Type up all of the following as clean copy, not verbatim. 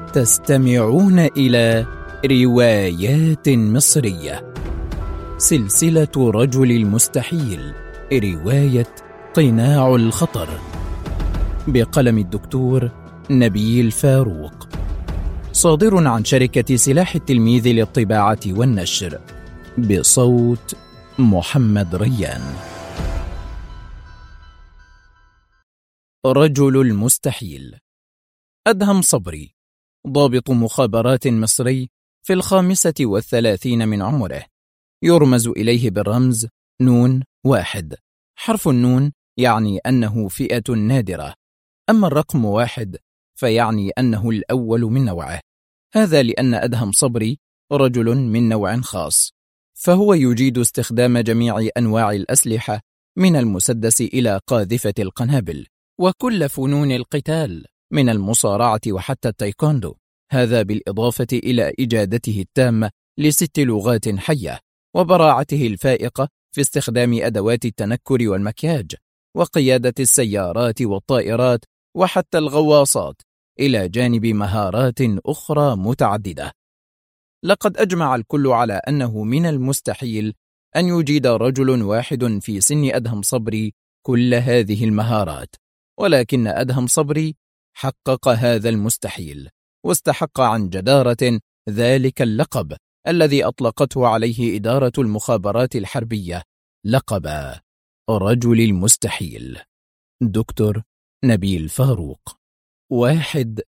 تستمعون إلى روايات مصرية، سلسلة رجل المستحيل، رواية قناع الخطر، بقلم الدكتور نبيل فاروق، صادر عن شركة سلاح التلميذ للطباعة والنشر، بصوت محمد ريان. رجل المستحيل. أدهم صبري، ضابط مخابرات مصري في 35 من عمره، يرمز إليه بالرمز نون 1. حرف النون يعني أنه فئة نادرة، أما الرقم 1 فيعني أنه الأول من نوعه. هذا لأن أدهم صبري رجل من نوع خاص، فهو يجيد استخدام جميع أنواع الأسلحة من المسدس إلى قاذفة القنابل، وكل فنون القتال من المصارعة وحتى التايكوندو، هذا بالإضافة إلى إجادته التامة ل6 لغات حية، وبراعته الفائقة في استخدام أدوات التنكر والمكياج، وقيادة السيارات والطائرات وحتى الغواصات، إلى جانب مهارات أخرى متعددة. لقد أجمع الكل على أنه من المستحيل أن يجيد رجل واحد في سن أدهم صبري كل هذه المهارات، ولكن أدهم صبري حقق هذا المستحيل، واستحق عن جدارة ذلك اللقب الذي أطلقته عليه إدارة المخابرات الحربية، لقب رجل المستحيل. دكتور نبيل فاروق. 1.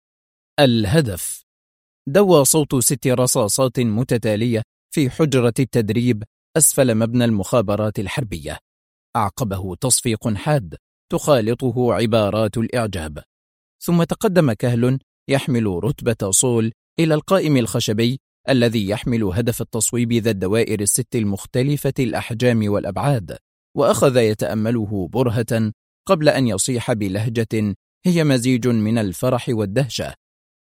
الهدف. دوى صوت 6 رصاصات متتالية في حجرة التدريب أسفل مبنى المخابرات الحربية، أعقبه تصفيق حاد تخالطه عبارات الإعجاب، ثم تقدم كهل يحمل رتبة صول إلى القائم الخشبي الذي يحمل هدف التصويب ذا الدوائر ال6 المختلفة الأحجام والأبعاد، وأخذ يتأمله برهة قبل أن يصيح بلهجة هي مزيج من الفرح والدهشة: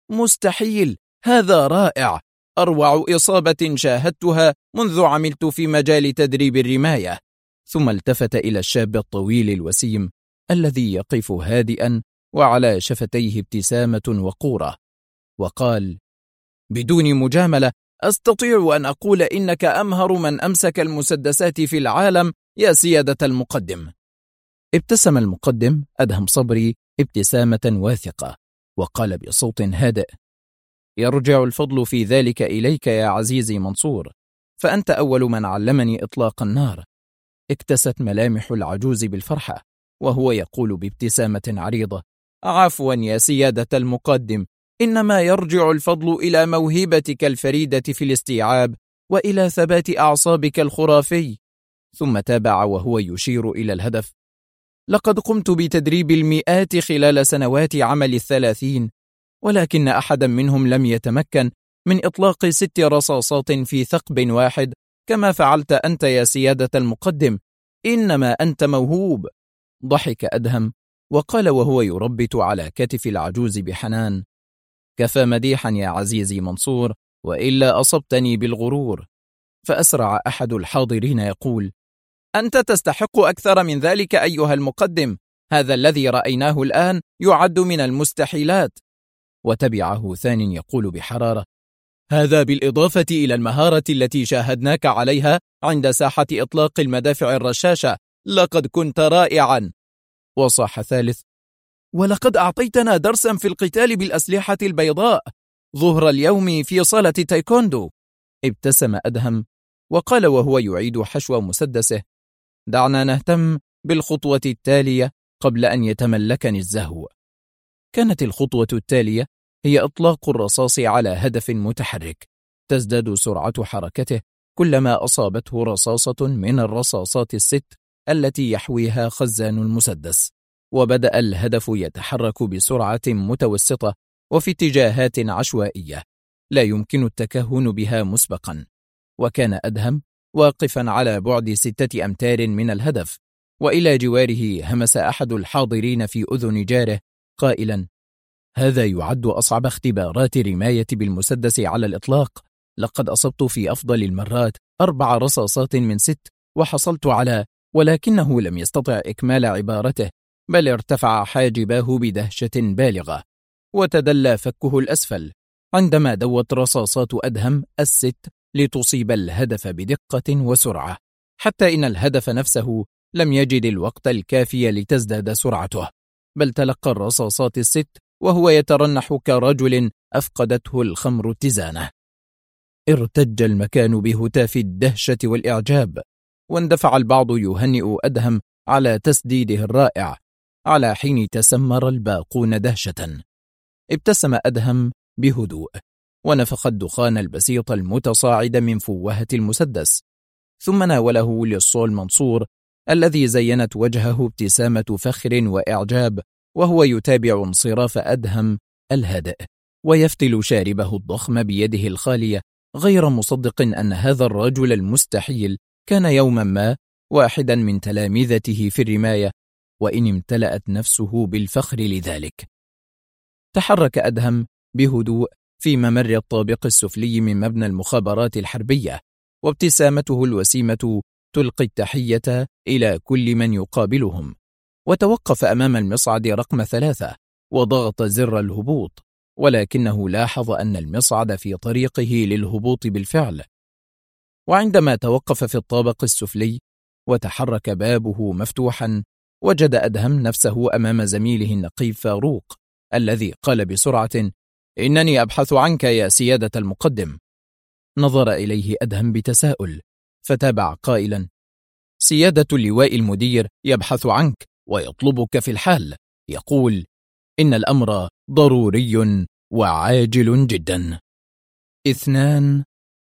مستحيل! هذا رائع! أروع إصابة شاهدتها منذ عملت في مجال تدريب الرماية. ثم التفت إلى الشاب الطويل الوسيم الذي يقف هادئا وعلى شفتيه ابتسامة وقورة، وقال بدون مجاملة: أستطيع أن أقول إنك أمهر من أمسك المسدسات في العالم يا سيادة المقدم. ابتسم المقدم أدهم صبري ابتسامة واثقة، وقال بصوت هادئ: يرجع الفضل في ذلك إليك يا عزيزي منصور، فأنت أول من علمني إطلاق النار. اكتست ملامح العجوز بالفرحة وهو يقول بابتسامة عريضة: عفوا يا سيادة المقدم، إنما يرجع الفضل إلى موهبتك الفريدة في الاستيعاب وإلى ثبات أعصابك الخرافي. ثم تابع وهو يشير إلى الهدف: لقد قمت بتدريب المئات خلال سنوات عمل 30، ولكن أحدا منهم لم يتمكن من إطلاق 6 رصاصات في ثقب واحد كما فعلت أنت يا سيادة المقدم، إنما أنت موهوب. ضحك أدهم وقال وهو يربت على كتف العجوز بحنان: كفى مديحا يا عزيزي منصور، وإلا أصبتني بالغرور. فأسرع أحد الحاضرين يقول: أنت تستحق أكثر من ذلك أيها المقدم، هذا الذي رأيناه الآن يعد من المستحيلات. وتبعه ثان يقول بحرارة: هذا بالإضافة إلى المهارة التي شاهدناك عليها عند ساحة إطلاق المدافع الرشاشة، لقد كنت رائعا. وصاح ثالث: ولقد أعطيتنا درسا في القتال بالأسلحة البيضاء ظهر اليوم في صالة تايكوندو. ابتسم أدهم وقال وهو يعيد حشو مسدسه: دعنا نهتم بالخطوة التالية قبل أن يتملكني الزهو. كانت الخطوة التالية هي إطلاق الرصاص على هدف متحرك، تزداد سرعة حركته كلما أصابته رصاصة من الرصاصات ال6 التي يحويها خزان المسدس، وبدأ الهدف يتحرك بسرعة متوسطة وفي اتجاهات عشوائية لا يمكن التكهن بها مسبقا. وكان أدهم واقفا على بعد 6 أمتار من الهدف، وإلى جواره همس أحد الحاضرين في أذن جاره قائلا: هذا يعد أصعب اختبارات رماية بالمسدس على الإطلاق، لقد أصبت في أفضل المرات 4 رصاصات من 6 وحصلت على. ولكنه لم يستطع إكمال عبارته، بل ارتفع حاجباه بدهشة بالغة وتدلى فكه الأسفل، عندما دوت رصاصات أدهم ال6 لتصيب الهدف بدقة وسرعة، حتى إن الهدف نفسه لم يجد الوقت الكافي لتزداد سرعته، بل تلقى الرصاصات ال6 وهو يترنح كرجل أفقدته الخمر اتزانه. ارتج المكان بهتاف الدهشة والإعجاب، واندفع البعض يهنئ أدهم على تسديده الرائع، على حين تسمر الباقون دهشة. ابتسم أدهم بهدوء ونفخ الدخان البسيط المتصاعد من فوهة المسدس، ثم ناوله للصول منصور الذي زينت وجهه ابتسامة فخر وإعجاب وهو يتابع انصراف أدهم الهادئ ويفتل شاربه الضخم بيده الخالية، غير مصدق أن هذا الرجل المستحيل كان يوما ما واحدا من تلامذته في الرماية، وإن امتلأت نفسه بالفخر لذلك. تحرك أدهم بهدوء في ممر الطابق السفلي من مبنى المخابرات الحربية، وابتسامته الوسيمة تلقي التحية إلى كل من يقابلهم، وتوقف أمام المصعد رقم 3 وضغط زر الهبوط، ولكنه لاحظ أن المصعد في طريقه للهبوط بالفعل. وعندما توقف في الطابق السفلي وتحرك بابه مفتوحا، وجد أدهم نفسه أمام زميله النقيب فاروق الذي قال بسرعة: إنني أبحث عنك يا سيادة المقدم. نظر إليه أدهم بتساؤل فتابع قائلا: سيادة اللواء المدير يبحث عنك ويطلبك في الحال، يقول إن الأمر ضروري وعاجل جدا. 2.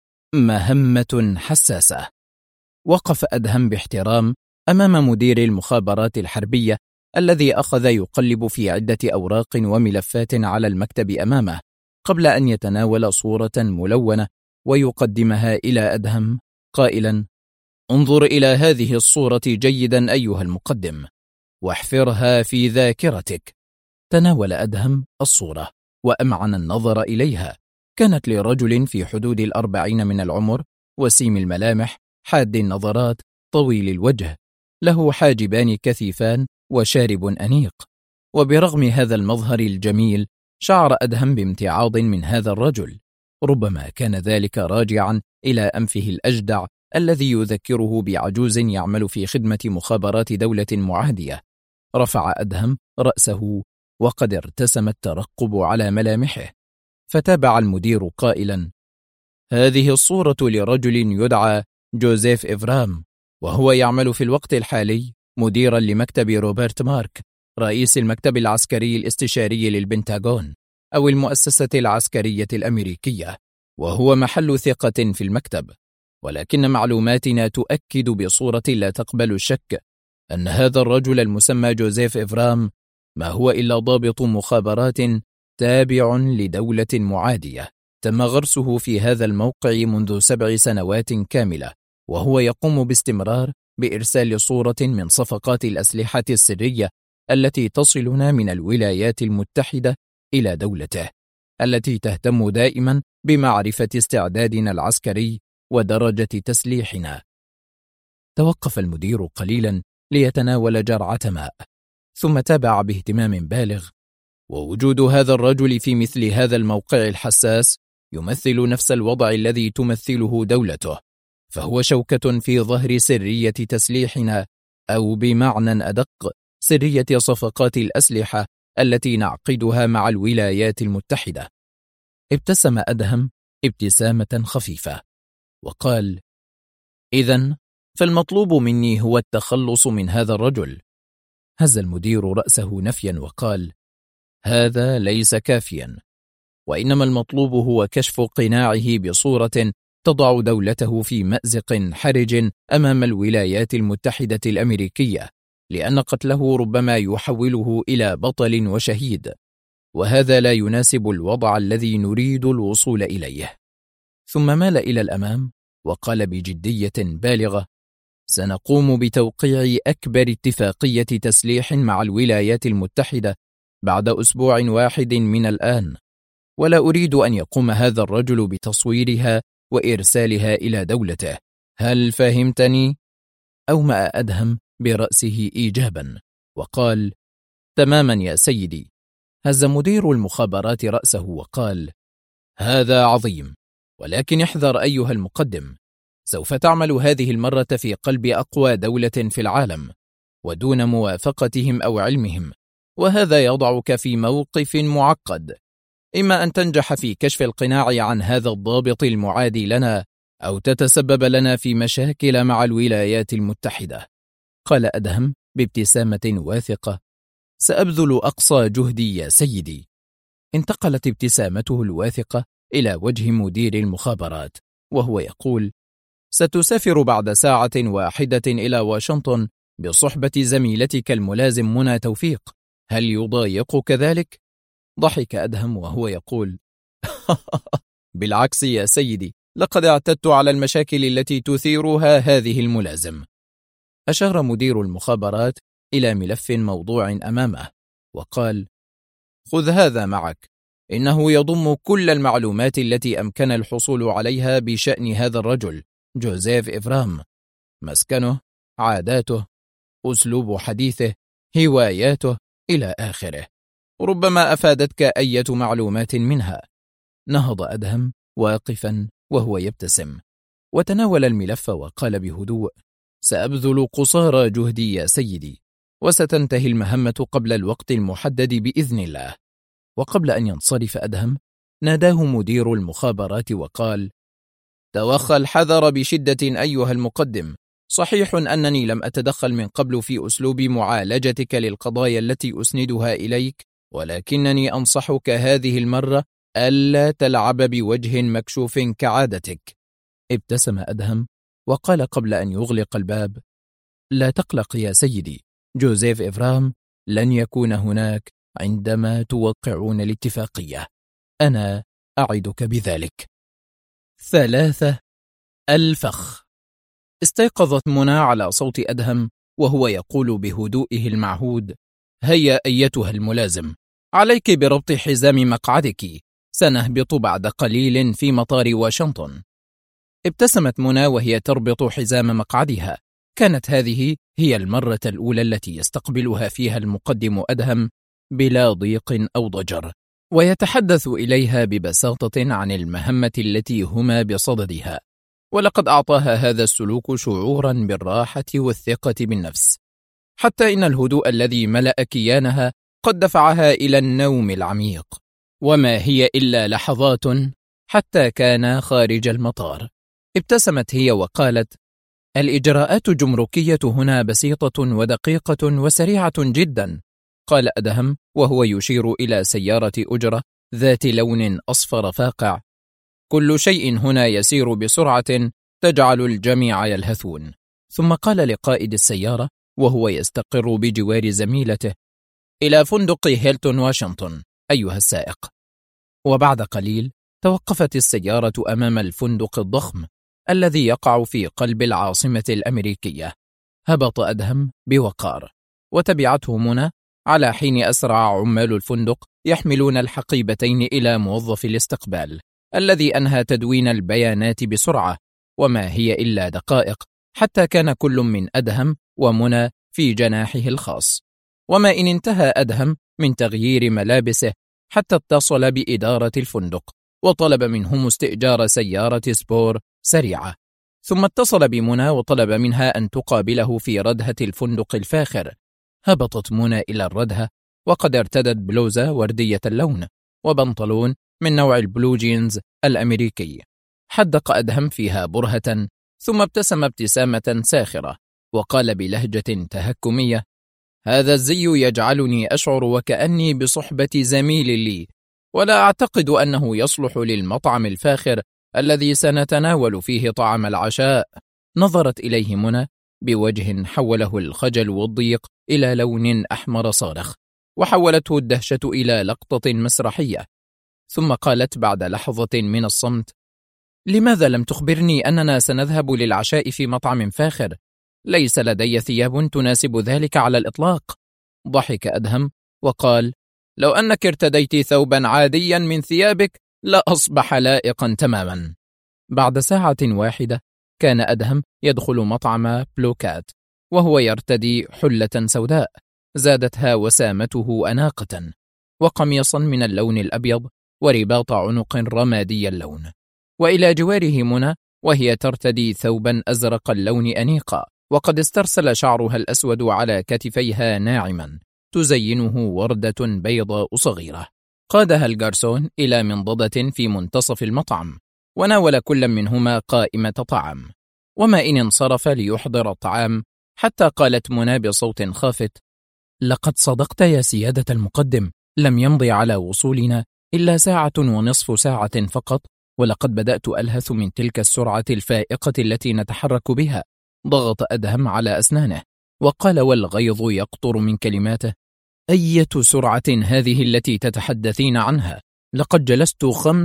مهمة حساسة. وقف أدهم باحترام أمام مدير المخابرات الحربية الذي أخذ يقلب في عدة أوراق وملفات على المكتب أمامه قبل أن يتناول صورة ملونة ويقدمها إلى أدهم قائلا: انظر إلى هذه الصورة جيدا أيها المقدم واحفرها في ذاكرتك. تناول أدهم الصورة وأمعن النظر إليها. كانت لرجل في حدود 40 من العمر، وسيم الملامح، حاد النظرات، طويل الوجه، له حاجبان كثيفان وشارب أنيق. وبرغم هذا المظهر الجميل شعر أدهم بامتعاض من هذا الرجل، ربما كان ذلك راجعا إلى أنفه الأجدع الذي يذكره بعجوز يعمل في خدمة مخابرات دولة معادية. رفع أدهم رأسه وقد ارتسم الترقب على ملامحه، فتابع المدير قائلا: هذه الصورة لرجل يدعى جوزيف إفرام، وهو يعمل في الوقت الحالي مديرا لمكتب روبرت مارك، رئيس المكتب العسكري الاستشاري للبنتاغون أو المؤسسة العسكرية الأمريكية، وهو محل ثقة في المكتب. ولكن معلوماتنا تؤكد بصورة لا تقبل الشك أن هذا الرجل المسمى جوزيف إفرام ما هو إلا ضابط مخابرات تابع لدولة معادية، تم غرسه في هذا الموقع منذ 7 سنوات كاملة، وهو يقوم باستمرار بإرسال صورة من صفقات الأسلحة السرية التي تصلنا من الولايات المتحدة إلى دولته، التي تهتم دائما بمعرفة استعدادنا العسكري ودرجة تسليحنا. توقف المدير قليلا ليتناول جرعة ماء، ثم تابع باهتمام بالغ: ووجود هذا الرجل في مثل هذا الموقع الحساس يمثل نفس الوضع الذي تمثله دولته، فهو شوكة في ظهر سرية تسليحنا، أو بمعنى أدق سرية صفقات الأسلحة التي نعقدها مع الولايات المتحدة. ابتسم أدهم ابتسامة خفيفة وقال: إذن فالمطلوب مني هو التخلص من هذا الرجل. هز المدير رأسه نفيا وقال: هذا ليس كافيا، وإنما المطلوب هو كشف قناعه بصورة تضع دولته في مأزق حرج أمام الولايات المتحدة الأمريكية، لأن قتله ربما يحوله إلى بطل وشهيد، وهذا لا يناسب الوضع الذي نريد الوصول إليه. ثم مال إلى الأمام وقال بجدية بالغة: سنقوم بتوقيع أكبر اتفاقية تسليح مع الولايات المتحدة بعد أسبوع واحد من الآن، ولا أريد أن يقوم هذا الرجل بتصويرها وإرسالها إلى دولته. هل فهمتني؟ أومأ أدهم برأسه إيجابا وقال: تماما يا سيدي. هز مدير المخابرات رأسه وقال: هذا عظيم، ولكن احذر أيها المقدم، سوف تعمل هذه المرة في قلب أقوى دولة في العالم ودون موافقتهم أو علمهم، وهذا يضعك في موقف معقد، إما أن تنجح في كشف القناع عن هذا الضابط المعادي لنا، أو تتسبب لنا في مشاكل مع الولايات المتحدة. قال أدهم بابتسامة واثقة: سأبذل أقصى جهدي يا سيدي. انتقلت ابتسامته الواثقة إلى وجه مدير المخابرات وهو يقول: ستسافر بعد ساعة واحدة إلى واشنطن بصحبة زميلتك الملازم منى توفيق، هل يضايقك ذلك؟ ضحك أدهم وهو يقول: بالعكس يا سيدي، لقد اعتدت على المشاكل التي تثيرها هذه الملازم. أشار مدير المخابرات إلى ملف موضوع أمامه وقال: خذ هذا معك، إنه يضم كل المعلومات التي أمكن الحصول عليها بشأن هذا الرجل جوزيف إفرام، مسكنه، عاداته، أسلوب حديثه، هواياته، إلى آخره، ربما أفادتك أية معلومات منها. نهض أدهم واقفا وهو يبتسم وتناول الملف وقال بهدوء: سأبذل قصارى جهدي يا سيدي، وستنتهي المهمة قبل الوقت المحدد بإذن الله. وقبل أن ينصرف أدهم ناداه مدير المخابرات وقال: توخى الحذر بشدة أيها المقدم، صحيح أنني لم أتدخل من قبل في أسلوب معالجتك للقضايا التي أسندها إليك، ولكنني أنصحك هذه المرة ألا تلعب بوجه مكشوف كعادتك. ابتسم أدهم وقال قبل أن يغلق الباب: لا تقلق يا سيدي، جوزيف إفرام لن يكون هناك عندما توقعون الاتفاقية، أنا أعدك بذلك. 3. الفخ. استيقظت منى على صوت أدهم وهو يقول بهدوئه المعهود: هيا أيتها الملازم، عليك بربط حزام مقعدك، سنهبط بعد قليل في مطار واشنطن. ابتسمت منى وهي تربط حزام مقعدها، كانت هذه هي المرة الأولى التي يستقبلها فيها المقدم أدهم بلا ضيق أو ضجر، ويتحدث إليها ببساطة عن المهمة التي هما بصددها، ولقد أعطاها هذا السلوك شعورا بالراحة والثقة بالنفس، حتى إن الهدوء الذي ملأ كيانها قد دفعها إلى النوم العميق. وما هي إلا لحظات حتى كان خارج المطار. ابتسمت هي وقالت: الإجراءات الجمركية هنا بسيطة ودقيقة وسريعة جدا. قال أدهم وهو يشير إلى سيارة أجرة ذات لون أصفر فاقع: كل شيء هنا يسير بسرعة تجعل الجميع يلهثون. ثم قال لقائد السيارة وهو يستقر بجوار زميلته: إلى فندق هيلتون واشنطن أيها السائق. وبعد قليل توقفت السيارة أمام الفندق الضخم الذي يقع في قلب العاصمة الأمريكية. هبط أدهم بوقار وتبعته منى، على حين أسرع عمال الفندق يحملون الحقيبتين إلى موظف الاستقبال الذي أنهى تدوين البيانات بسرعة، وما هي إلا دقائق حتى كان كل من أدهم ومنى في جناحه الخاص. وما إن انتهى أدهم من تغيير ملابسه حتى اتصل بإدارة الفندق وطلب منهم استئجار سيارة سبور سريعة، ثم اتصل بمنى وطلب منها أن تقابله في ردهة الفندق الفاخر. هبطت منى إلى الردهة وقد ارتدت بلوزة وردية اللون وبنطلون من نوع البلو جينز الأمريكي. حدق أدهم فيها برهة ثم ابتسم ابتسامة ساخرة وقال بلهجة تهكمية: هذا الزي يجعلني أشعر وكأني بصحبة زميل لي، ولا أعتقد أنه يصلح للمطعم الفاخر الذي سنتناول فيه طعام العشاء. نظرت إليه منى بوجه حوله الخجل والضيق إلى لون أحمر صارخ، وحولته الدهشة إلى لقطة مسرحية، ثم قالت بعد لحظة من الصمت: لماذا لم تخبرني أننا سنذهب للعشاء في مطعم فاخر؟ ليس لدي ثياب تناسب ذلك على الإطلاق. ضحك أدهم وقال: لو أنك ارتديت ثوبا عاديا من ثيابك لأصبح لائقا تماما. بعد ساعة واحدة كان أدهم يدخل مطعم بلوكات وهو يرتدي حلة سوداء زادتها وسامته أناقة، وقميصا من اللون الأبيض ورباط عنق رمادي اللون، وإلى جواره منى وهي ترتدي ثوبا أزرق اللون أنيقا، وقد استرسل شعرها الأسود على كتفيها ناعما تزينه وردة بيضاء صغيرة. قادها الجارسون إلى منضدة في منتصف المطعم، وناول كل منهما قائمة طعام، وما إن انصرف ليحضر الطعام حتى قالت منى بصوت خافت: لقد صدقت يا سيادة المقدم، لم يمضي على وصولنا إلا ساعة ونصف ساعة فقط، ولقد بدأت ألهث من تلك السرعة الفائقة التي نتحرك بها. ضغط أدهم على أسنانه وقال والغيظ يقطر من كلماته: أية سرعة هذه التي تتحدثين عنها؟ لقد جلست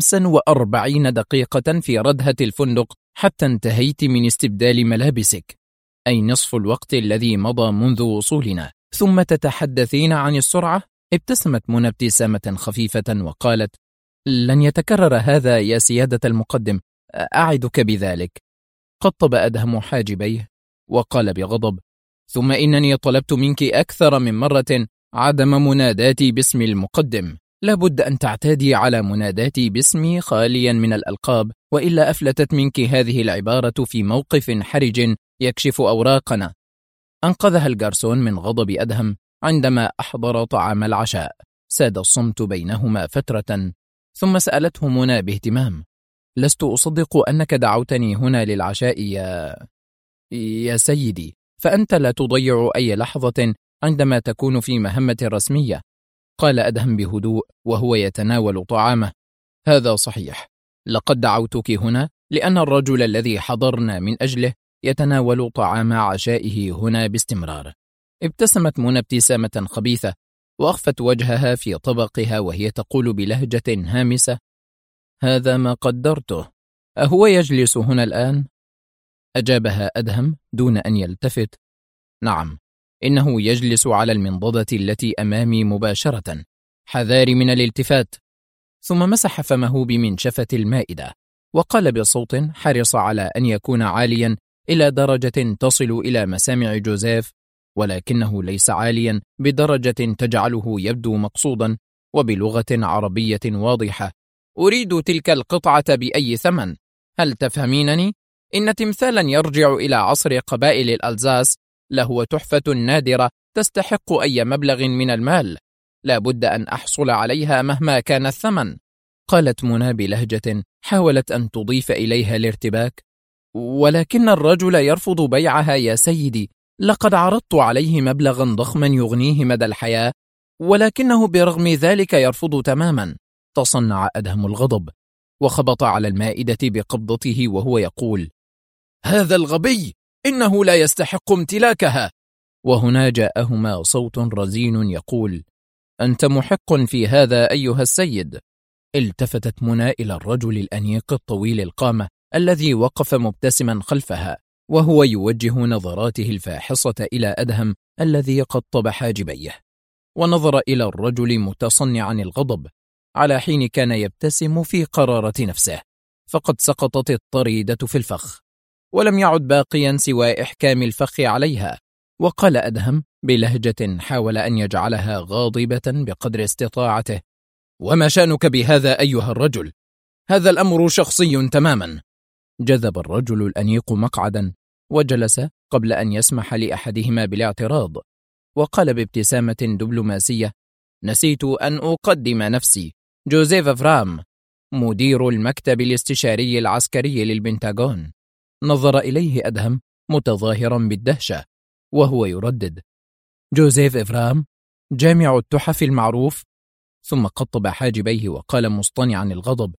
45 دقيقة في ردهة الفندق حتى انتهيت من استبدال ملابسك، أي نصف الوقت الذي مضى منذ وصولنا، ثم تتحدثين عن السرعة؟ ابتسمت منى ابتسامة خفيفة وقالت: لن يتكرر هذا يا سيادة المقدم، أعدك بذلك. قطب أدهم حاجبيه وقال بغضب: ثم إنني طلبت منك أكثر من مرة عدم مناداتي باسم المقدم، لابد أن تعتادي على مناداتي باسمي خاليا من الألقاب، وإلا أفلتت منك هذه العبارة في موقف حرج يكشف أوراقنا. أنقذها الجارسون من غضب أدهم عندما أحضر طعام العشاء. ساد الصمت بينهما فترة، ثم سألته منى باهتمام: لست أصدق أنك دعوتني هنا للعشاء يا سيدي، فأنت لا تضيع أي لحظة عندما تكون في مهمة رسمية. قال أدهم بهدوء وهو يتناول طعامه: هذا صحيح، لقد دعوتك هنا لأن الرجل الذي حضرنا من أجله يتناول طعام عشائه هنا باستمرار. ابتسمت منى ابتسامة خبيثة وأخفت وجهها في طبقها وهي تقول بلهجة هامسة: هذا ما قدرته، أهو يجلس هنا الآن؟ أجابها أدهم دون أن يلتفت: نعم، إنه يجلس على المنضدة التي أمامي مباشرة، حذاري من الالتفات. ثم مسح فمه بمنشفة المائدة وقال بصوت حرص على أن يكون عاليا إلى درجة تصل إلى مسامع جوزيف، ولكنه ليس عاليا بدرجة تجعله يبدو مقصودا، وبلغة عربية واضحة: أريد تلك القطعة بأي ثمن، هل تفهمينني؟ إن تمثالا يرجع إلى عصر قبائل الألزاس لهو تحفة نادرة تستحق أي مبلغ من المال، لا بد أن أحصل عليها مهما كان الثمن. قالت منى بلهجة حاولت أن تضيف إليها الارتباك: ولكن الرجل يرفض بيعها يا سيدي، لقد عرضت عليه مبلغا ضخما يغنيه مدى الحياة، ولكنه برغم ذلك يرفض تماما. تصنع أدهم الغضب وخبط على المائدة بقبضته وهو يقول: هذا الغبي إنه لا يستحق امتلاكها. وهنا جاءهما صوت رزين يقول: أنت محق في هذا أيها السيد. التفتت منى إلى الرجل الأنيق الطويل القامة الذي وقف مبتسما خلفها وهو يوجه نظراته الفاحصة إلى أدهم الذي قطب حاجبيه، ونظر إلى الرجل متصنعا الغضب على حين كان يبتسم في قرارة نفسه، فقد سقطت الطريدة في الفخ ولم يعد باقيا سوى إحكام الفخ عليها. وقال أدهم بلهجة حاول أن يجعلها غاضبة بقدر استطاعته: وما شأنك بهذا أيها الرجل؟ هذا الأمر شخصي تماما. جذب الرجل الأنيق مقعدا وجلس قبل أن يسمح لأحدهما بالاعتراض، وقال بابتسامة دبلوماسية: نسيت أن أقدم نفسي، جوزيف فرام، مدير المكتب الاستشاري العسكري للبنتاغون. نظر إليه أدهم متظاهرا بالدهشة وهو يردد: جوزيف إفرام، جامع التحف المعروف. ثم قطب حاجبيه وقال مصطنعا الغضب: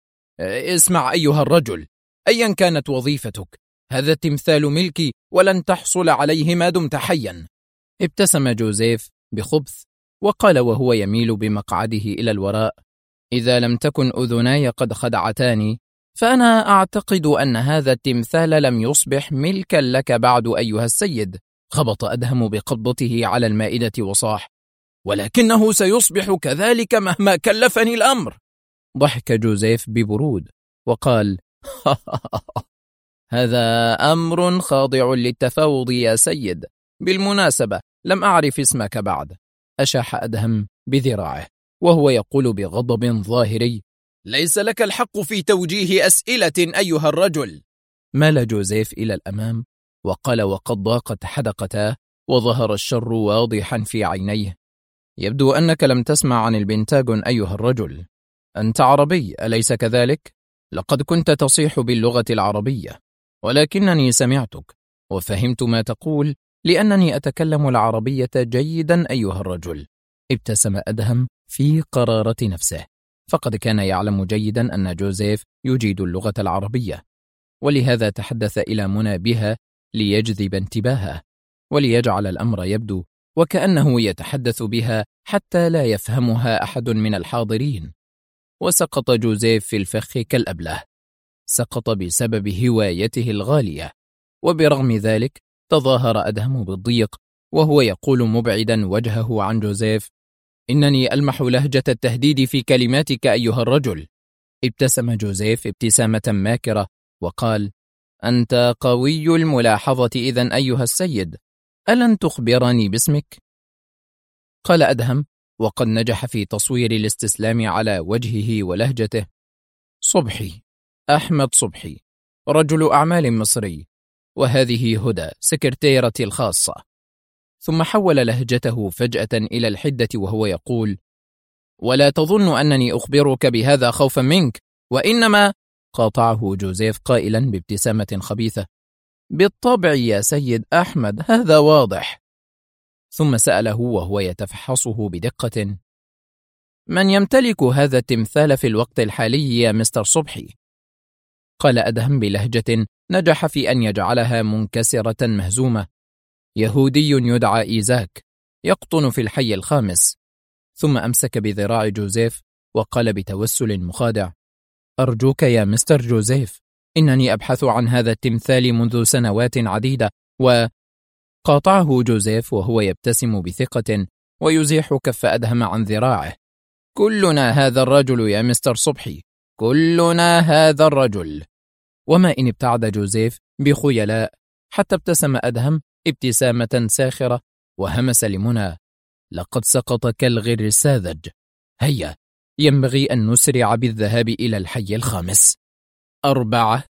اسمع أيها الرجل، أيا كانت وظيفتك، هذا التمثال ملكي ولن تحصل عليه ما دمت حيا. ابتسم جوزيف بخبث وقال وهو يميل بمقعده إلى الوراء: إذا لم تكن أذناي قد خدعتاني، فأنا أعتقد أن هذا التمثال لم يصبح ملكا لك بعد أيها السيد. خبط أدهم بقبضته على المائدة وصاح: ولكنه سيصبح كذلك مهما كلفني الأمر. ضحك جوزيف ببرود وقال: هذا أمر خاضع للتفاوض يا سيد، بالمناسبة لم أعرف اسمك بعد. أشاح أدهم بذراعه وهو يقول بغضب ظاهري: ليس لك الحق في توجيه أسئلة أيها الرجل. مال جوزيف إلى الأمام وقال وقد ضاقت حدقتاه وظهر الشر واضحا في عينيه: يبدو أنك لم تسمع عن البنتاغون أيها الرجل. أنت عربي أليس كذلك؟ لقد كنت تصيح باللغة العربية، ولكنني سمعتك وفهمت ما تقول لأنني أتكلم العربية جيدا أيها الرجل. ابتسم أدهم في قرارة نفسه، فقد كان يعلم جيدا أن جوزيف يجيد اللغة العربية، ولهذا تحدث إلى منى بها ليجذب انتباهه وليجعل الأمر يبدو وكأنه يتحدث بها حتى لا يفهمها أحد من الحاضرين. وسقط جوزيف في الفخ كالأبله، سقط بسبب هوايته الغالية. وبرغم ذلك تظاهر أدهم بالضيق وهو يقول مبعدا وجهه عن جوزيف: إنني ألمح لهجة التهديد في كلماتك أيها الرجل. ابتسم جوزيف ابتسامة ماكرة وقال: أنت قوي الملاحظة إذن أيها السيد، ألن تخبرني باسمك؟ قال أدهم وقد نجح في تصوير الاستسلام على وجهه ولهجته: صبحي، أحمد صبحي، رجل أعمال مصري، وهذه هدى سكرتيرتي الخاصة. ثم حول لهجته فجأة إلى الحدة وهو يقول: ولا تظن أنني أخبرك بهذا خوفا منك، وإنما… قاطعه جوزيف قائلا بابتسامة خبيثة: بالطبع يا سيد أحمد، هذا واضح. ثم سأله وهو يتفحصه بدقة: من يمتلك هذا التمثال في الوقت الحالي يا مستر صبحي؟ قال أدهم بلهجة نجح في أن يجعلها منكسرة مهزومة: يهودي يدعى إيزاك، يقطن في الحي الخامس. ثم أمسك بذراع جوزيف وقال بتوسل مخادع: أرجوك يا مستر جوزيف، إنني أبحث عن هذا التمثال منذ سنوات عديدة. قاطعه جوزيف وهو يبتسم بثقة ويزيح كف أدهم عن ذراعه: كلنا هذا الرجل يا مستر صبحي، كلنا هذا الرجل. وما إن ابتعد جوزيف بخيلاء حتى ابتسم أدهم ابتسامة ساخرة وهمس لمنى: لقد سقط كالغر الساذج، هيا ينبغي أن نسرع بالذهاب إلى الحي الخامس. 4.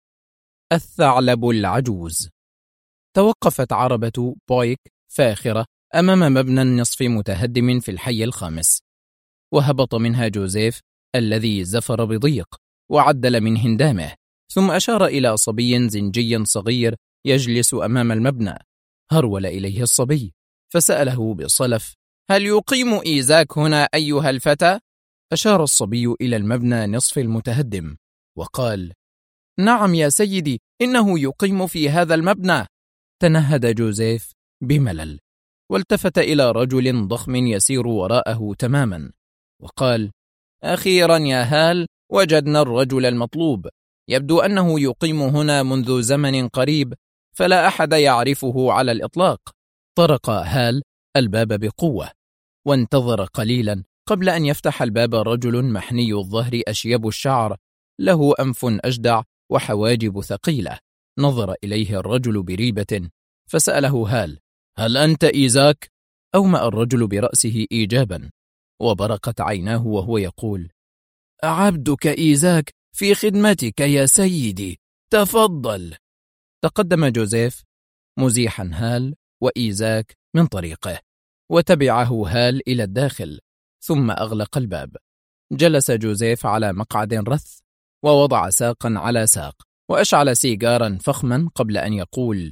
الثعلب العجوز. توقفت عربة بويك فاخرة أمام مبنى النصف متهدم في الحي الخامس، وهبط منها جوزيف الذي زفر بضيق وعدل من هندامه، ثم أشار إلى صبي زنجي صغير يجلس أمام المبنى. هرول إليه الصبي فسأله بصلف: هل يقيم إيزاك هنا أيها الفتى؟ أشار الصبي إلى المبنى نصف المتهدم وقال: نعم يا سيدي، إنه يقيم في هذا المبنى. تنهد جوزيف بملل والتفت إلى رجل ضخم يسير وراءه تماما وقال: أخيرا يا هال، وجدنا الرجل المطلوب، يبدو أنه يقيم هنا منذ زمن قريب، فلا أحد يعرفه على الإطلاق. طرق هال الباب بقوة وانتظر قليلا قبل أن يفتح الباب رجل محني الظهر أشيب الشعر، له أنف أجدع وحواجب ثقيلة. نظر إليه الرجل بريبة فسأله هال: هل أنت إيزاك؟ أومأ الرجل برأسه إيجابا وبرقت عيناه وهو يقول: عبدك إيزاك في خدمتك يا سيدي، تفضل. تقدم جوزيف مزيحا هال وإيزاك من طريقه، وتبعه هال إلى الداخل، ثم أغلق الباب. جلس جوزيف على مقعد رث ووضع ساقا على ساق وأشعل سيجارا فخما قبل أن يقول: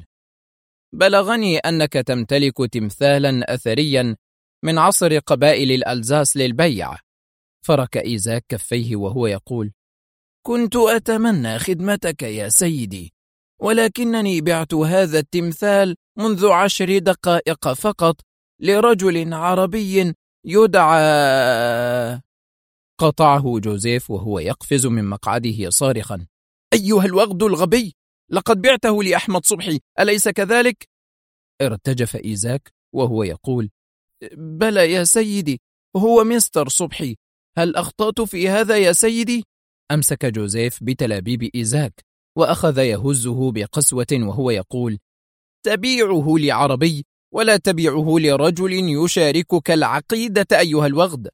بلغني أنك تمتلك تمثالا أثريا من عصر قبائل الألزاس للبيع. فرك إيزاك كفيه وهو يقول: كنت أتمنى خدمتك يا سيدي، ولكنني بعت هذا التمثال منذ 10 دقائق فقط لرجل عربي يدعى… قطعه جوزيف وهو يقفز من مقعده صارخا: أيها الوغد الغبي، لقد بعته لأحمد صبحي، أليس كذلك؟ ارتجف إيزاك وهو يقول: بلى يا سيدي، هو مستر صبحي، هل أخطأت في هذا يا سيدي؟ أمسك جوزيف بتلابيب إيزاك وأخذ يهزه بقسوة وهو يقول: تبيعه لعربي ولا تبيعه لرجل يشاركك العقيدة أيها الوغد.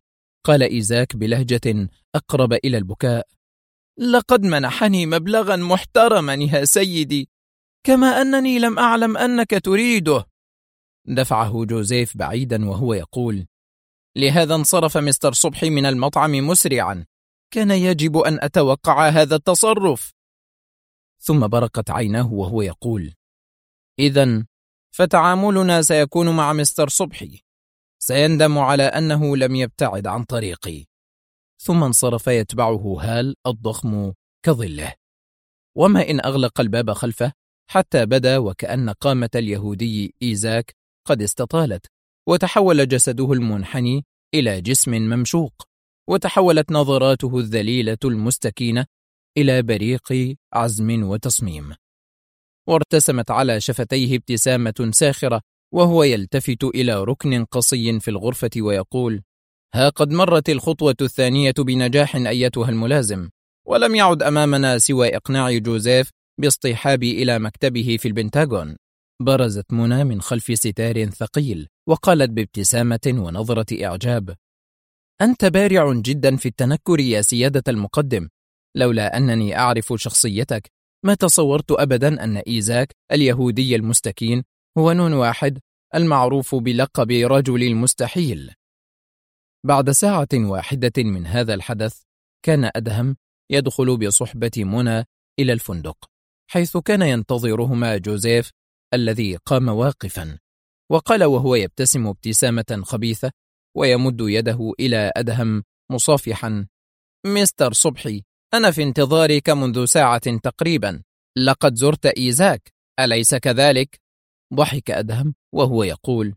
قال إيزاك بلهجة أقرب إلى البكاء: لقد منحني مبلغا محترما يا سيدي، كما أنني لم أعلم أنك تريده. دفعه جوزيف بعيدا وهو يقول: لهذا انصرف مستر صبحي من المطعم مسرعا، كان يجب أن أتوقع هذا التصرف. ثم برقت عيناه وهو يقول: إذن فتعاملنا سيكون مع مستر صبحي، سيندم على أنه لم يبتعد عن طريقي. ثم انصرف يتبعه هال الضخم كظله، وما إن أغلق الباب خلفه حتى بدا وكأن قامة اليهودي إيزاك قد استطالت، وتحول جسده المنحني إلى جسم ممشوق، وتحولت نظراته الذليلة المستكينة إلى بريق عزم وتصميم، وارتسمت على شفتيه ابتسامة ساخرة وهو يلتفت إلى ركن قصي في الغرفة ويقول: ها قد مرت الخطوة الثانية بنجاح أيتها الملازم، ولم يعد أمامنا سوى إقناع جوزيف باصطحابي إلى مكتبه في البنتاغون. برزت منى من خلف ستار ثقيل وقالت بابتسامة ونظرة إعجاب: أنت بارع جدا في التنكر يا سيادة المقدم، لولا أنني أعرف شخصيتك ما تصورت أبدا أن إيزاك اليهودي المستكين هو نون واحد المعروف بلقب رجل المستحيل. بعد ساعة واحدة من هذا الحدث كان أدهم يدخل بصحبة منى إلى الفندق، حيث كان ينتظرهما جوزيف الذي قام واقفا، وقال وهو يبتسم ابتسامة خبيثة ويمد يده إلى أدهم مصافحا: مستر صبحي، أنا في انتظارك منذ ساعة تقريبا، لقد زرت إيزاك أليس كذلك؟ ضحك أدهم وهو يقول: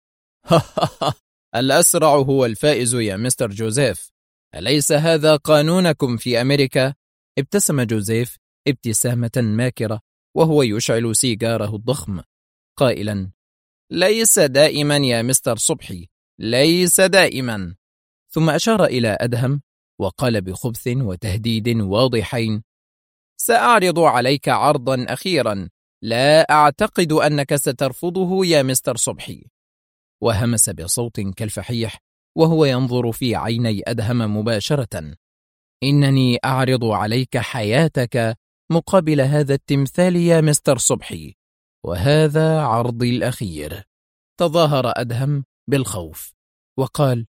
الأسرع هو الفائز يا مستر جوزيف، أليس هذا قانونكم في أمريكا؟ ابتسم جوزيف ابتسامة ماكرة وهو يشعل سيجاره الضخم قائلا: ليس دائما يا مستر صبحي، ليس دائما. ثم أشار إلى أدهم وقال بخبث وتهديد واضحين: سأعرض عليك عرضا أخيرا، لا أعتقد أنك سترفضه يا مستر صبحي. وهمس بصوت كالفحيح وهو ينظر في عيني أدهم مباشرة: إنني أعرض عليك حياتك مقابل هذا التمثال يا مستر صبحي، وهذا عرضي الأخير. تظاهر أدهم بالخوف وقال: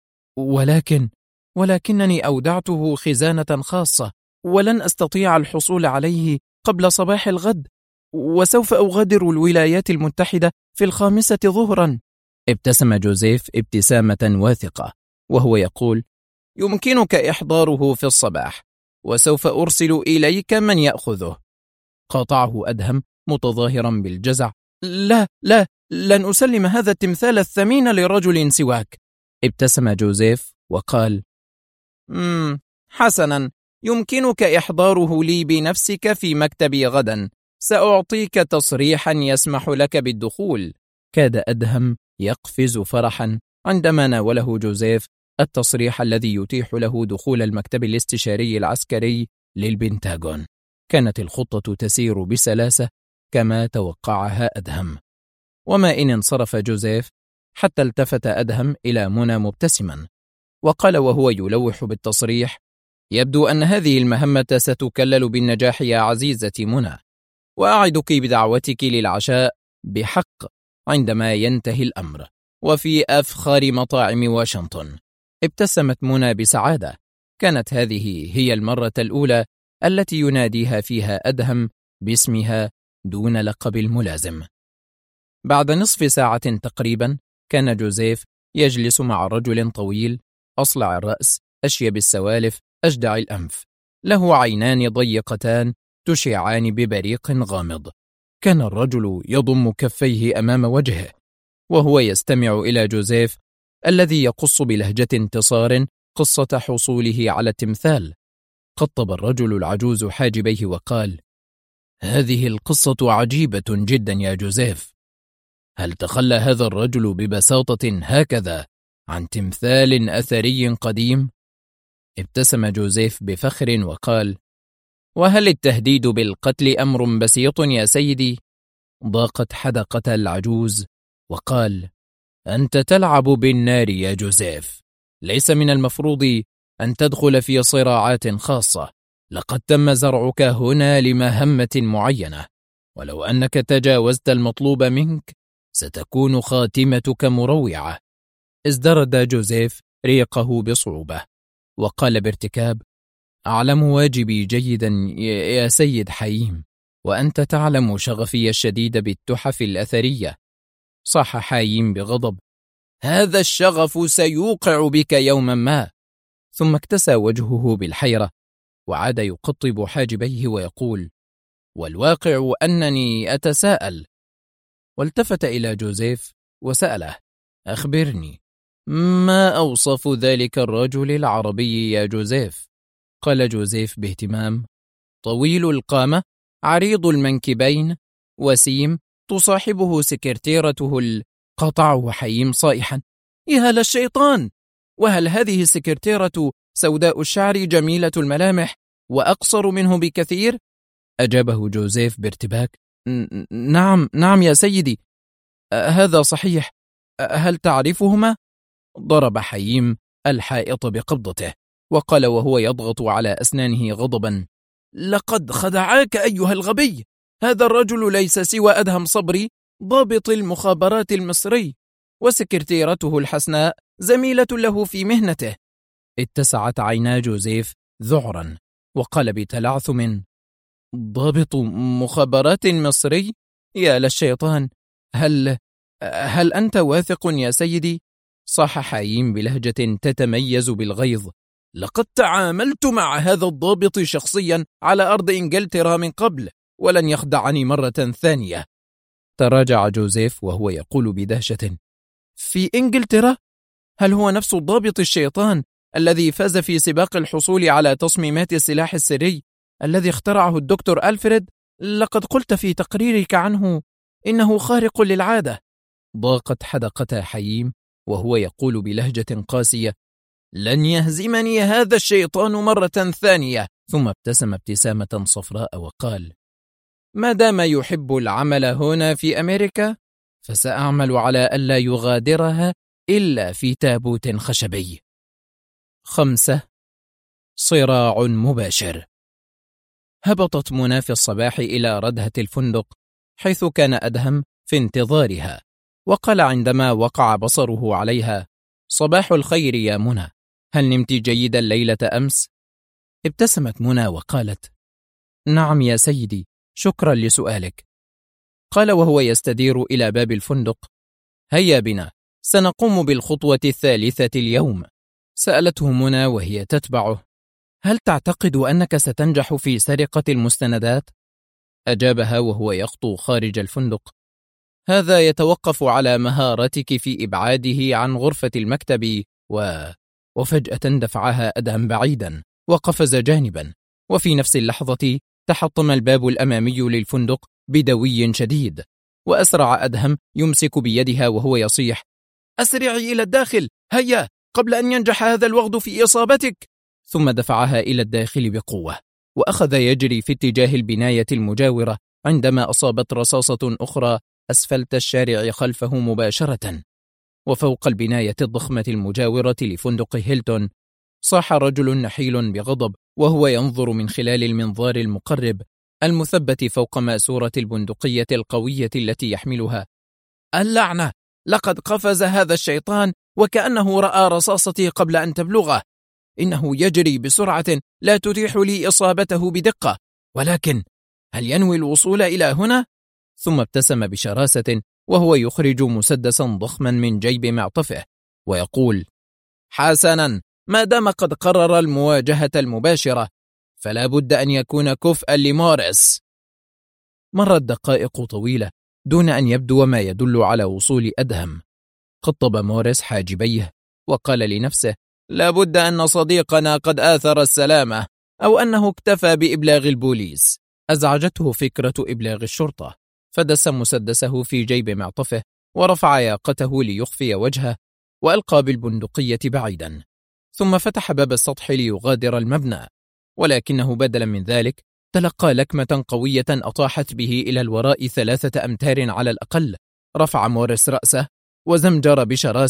ولكنني أودعته خزانة خاصة، ولن أستطيع الحصول عليه قبل صباح الغد، وسوف أغادر الولايات المتحدة في 5 ظهرا. ابتسم جوزيف ابتسامة واثقة وهو يقول: يمكنك إحضاره في الصباح، وسوف أرسل إليك من يأخذه. قاطعه أدهم متظاهرا بالجزع: لا، لن أسلم هذا التمثال الثمين لرجل سواك. ابتسم جوزيف وقال: حسنا، يمكنك إحضاره لي بنفسك في مكتبي غدا، سأعطيك تصريحا يسمح لك بالدخول. كاد أدهم يقفز فرحا عندما ناوله جوزيف التصريح الذي يتيح له دخول المكتب الاستشاري العسكري للبنتاغون. كانت الخطة تسير بسلاسة كما توقعها أدهم، وما إن انصرف جوزيف حتى التفت أدهم إلى منى مبتسما وقال وهو يلوح بالتصريح: يبدو أن هذه المهمة ستكلل بالنجاح يا عزيزتي منى، وأعدك بدعوتك للعشاء بحق عندما ينتهي الأمر، وفي أفخر مطاعم واشنطن. ابتسمت منى بسعادة، كانت هذه هي المرة الأولى التي يناديها فيها أدهم باسمها دون لقب الملازم. بعد نصف ساعة تقريبا كان جوزيف يجلس مع رجل طويل أصلع الرأس أشيب السوالف أجدع الأنف، له عينان ضيقتان تشعان ببريق غامض. كان الرجل يضم كفيه أمام وجهه وهو يستمع إلى جوزيف الذي يقص بلهجة انتصار قصة حصوله على التمثال. قطب الرجل العجوز حاجبيه وقال: هذه القصة عجيبة جدا يا جوزيف، هل تخلى هذا الرجل ببساطة هكذا عن تمثال أثري قديم؟ ابتسم جوزيف بفخر وقال: وهل التهديد بالقتل أمر بسيط يا سيدي؟ ضاقت حدقة العجوز وقال: أنت تلعب بالنار يا جوزيف، ليس من المفروض أن تدخل في صراعات خاصة. لقد تم زرعك هنا لمهمة معينة، ولو أنك تجاوزت المطلوب منك ستكون خاتمتك مروعة. ازدرد جوزيف ريقه بصعوبة وقال بارتكاب: أعلم واجبي جيدا يا سيد حييم، وأنت تعلم شغفي الشديد بالتحف الأثرية. صاح حييم بغضب: هذا الشغف سيوقع بك يوما ما. ثم اكتسى وجهه بالحيرة وعاد يقطب حاجبيه ويقول: والواقع أنني أتساءل. والتفت إلى جوزيف وسأله: أخبرني، ما أوصف ذلك الرجل العربي يا جوزيف؟ قال جوزيف باهتمام: طويل القامة، عريض المنكبين، وسيم، تصاحبه سكرتيرته. قطعه حييم صائحا: يا للشيطان! وهل هذه السكرتيرة سوداء الشعر جميلة الملامح وأقصر منه بكثير؟ أجابه جوزيف بارتباك: نعم يا سيدي، هذا صحيح. هل تعرفهما؟ ضرب حييم الحائط بقبضته وقال وهو يضغط على أسنانه غضبا: لقد خدعاك أيها الغبي، هذا الرجل ليس سوى أدهم صبري، ضابط المخابرات المصري، وسكرتيرته الحسناء زميلة له في مهنته. اتسعت عينا جوزيف ذعرا وقال بتلعثم: ضابط مخابرات مصري؟ يا للشيطان! هل أنت واثق يا سيدي؟ صاح حييم بلهجة تتميز بالغيظ: لقد تعاملت مع هذا الضابط شخصيا على أرض إنجلترا من قبل، ولن يخدعني مرة ثانية. تراجع جوزيف وهو يقول بدهشة: في إنجلترا؟ هل هو نفس الضابط الشيطان الذي فاز في سباق الحصول على تصميمات السلاح السري الذي اخترعه الدكتور ألفريد؟ لقد قلت في تقريرك عنه إنه خارق للعادة. ضاقت حدقة حييم وهو يقول بلهجة قاسية: لن يهزمني هذا الشيطان مرة ثانية. ثم ابتسم ابتسامة صفراء وقال: ما دام يحب العمل هنا في أمريكا فسأعمل على ألا يغادرها إلا في تابوت خشبي. 5. صراع مباشر. هبطت منى في الصباح إلى ردهة الفندق حيث كان أدهم في انتظارها، وقال عندما وقع بصره عليها: صباح الخير يا منى، هل نمت جيدا ليلة أمس؟ ابتسمت منى وقالت: نعم يا سيدي، شكرا لسؤالك. قال وهو يستدير إلى باب الفندق: هيا بنا، سنقوم بالخطوة الثالثة اليوم. سألته منى وهي تتبعه: هل تعتقد أنك ستنجح في سرقة المستندات؟ أجابها وهو يخطو خارج الفندق: هذا يتوقف على مهارتك في إبعاده عن غرفة المكتب. وفجأة دفعها أدهم بعيدا وقفز جانبا، وفي نفس اللحظة تحطم الباب الأمامي للفندق بدوي شديد، وأسرع أدهم يمسك بيدها وهو يصيح: أسرعي إلى الداخل، هيا، قبل أن ينجح هذا الوغد في إصابتك. ثم دفعها إلى الداخل بقوة، وأخذ يجري في اتجاه البناية المجاورة عندما أصابت رصاصة أخرى أسفلت الشارع خلفه مباشرة. وفوق البناية الضخمة المجاورة لفندق هيلتون صاح رجل نحيل بغضب وهو ينظر من خلال المنظار المقرب المثبت فوق ماسورة البندقية القوية التي يحملها: اللعنة! لقد قفز هذا الشيطان وكأنه رأى رصاصتي قبل أن تبلغه. إنه يجري بسرعة لا تتيح لي إصابته بدقة، ولكن هل ينوي الوصول إلى هنا؟ ثم ابتسم بشراسة وهو يخرج مسدسا ضخما من جيب معطفه ويقول: حسنا، ما دام قد قرر المواجهة المباشرة فلا بد أن يكون كفءا لموريس. مرت دقائق طويلة دون أن يبدو ما يدل على وصول أدهم. قطب موريس حاجبيه وقال لنفسه: لا بد أن صديقنا قد آثر السلامة، أو أنه اكتفى بإبلاغ البوليس. أزعجته فكرة إبلاغ الشرطة، فدس مسدسه في جيب معطفه ورفع ياقته ليخفي وجهه وألقى بالبندقية بعيدا، ثم فتح باب السطح ليغادر المبنى، ولكنه بدلا من ذلك تلقى لكمة قوية أطاحت به إلى الوراء 3 أمتار على الأقل. رفع موريس رأسه وزمجر بشراسة: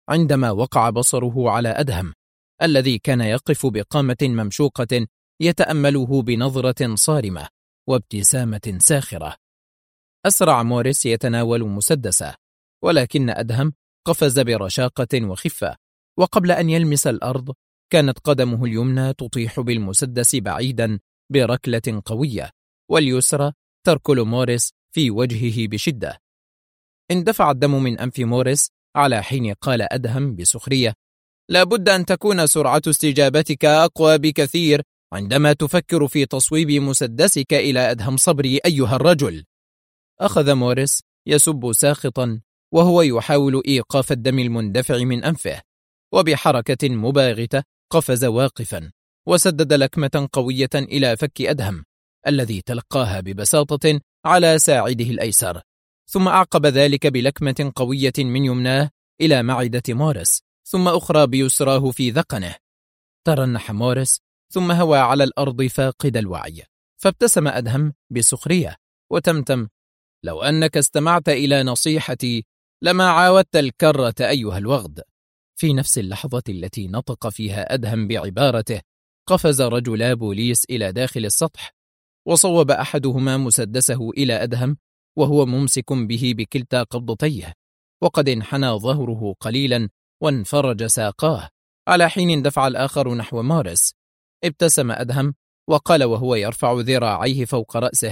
عندما وقع بصره على أدهم الذي كان يقف بقامة ممشوقة يتأمله بنظرة صارمة وابتسامة ساخرة. أسرع موريس يتناول مسدسه، ولكن أدهم قفز برشاقة وخفة، وقبل أن يلمس الأرض كانت قدمه اليمنى تطيح بالمسدس بعيدا بركلة قوية، واليسرى تركل موريس في وجهه بشدة. اندفع الدم من أنف موريس على حين قال أدهم بسخرية: لا بد أن تكون سرعة استجابتك أقوى بكثير عندما تفكر في تصويب مسدسك إلى أدهم صبري أيها الرجل. أخذ موريس يسب ساخطا وهو يحاول إيقاف الدم المندفع من أنفه، وبحركة مباغتة قفز واقفا وسدد لكمة قوية إلى فك أدهم الذي تلقاها ببساطة على ساعده الأيسر، ثم أعقب ذلك بلكمة قوية من يمناه إلى معدة موريس، ثم أخرى بيسراه في ذقنه. ترنح موريس ثم هوى على الأرض فاقد الوعي، فابتسم أدهم بسخرية وتمتم: لو أنك استمعت إلى نصيحتي لما عاودت الكرة أيها الوغد. في نفس اللحظة التي نطق فيها أدهم بعبارته قفز رجلا بوليس إلى داخل السطح، وصوب أحدهما مسدسه إلى أدهم وهو ممسك به بكلتا قبضتيه، وقد انحنى ظهره قليلا وانفرج ساقاه، على حين اندفع الآخر نحو موريس. ابتسم أدهم وقال وهو يرفع ذراعيه فوق رأسه: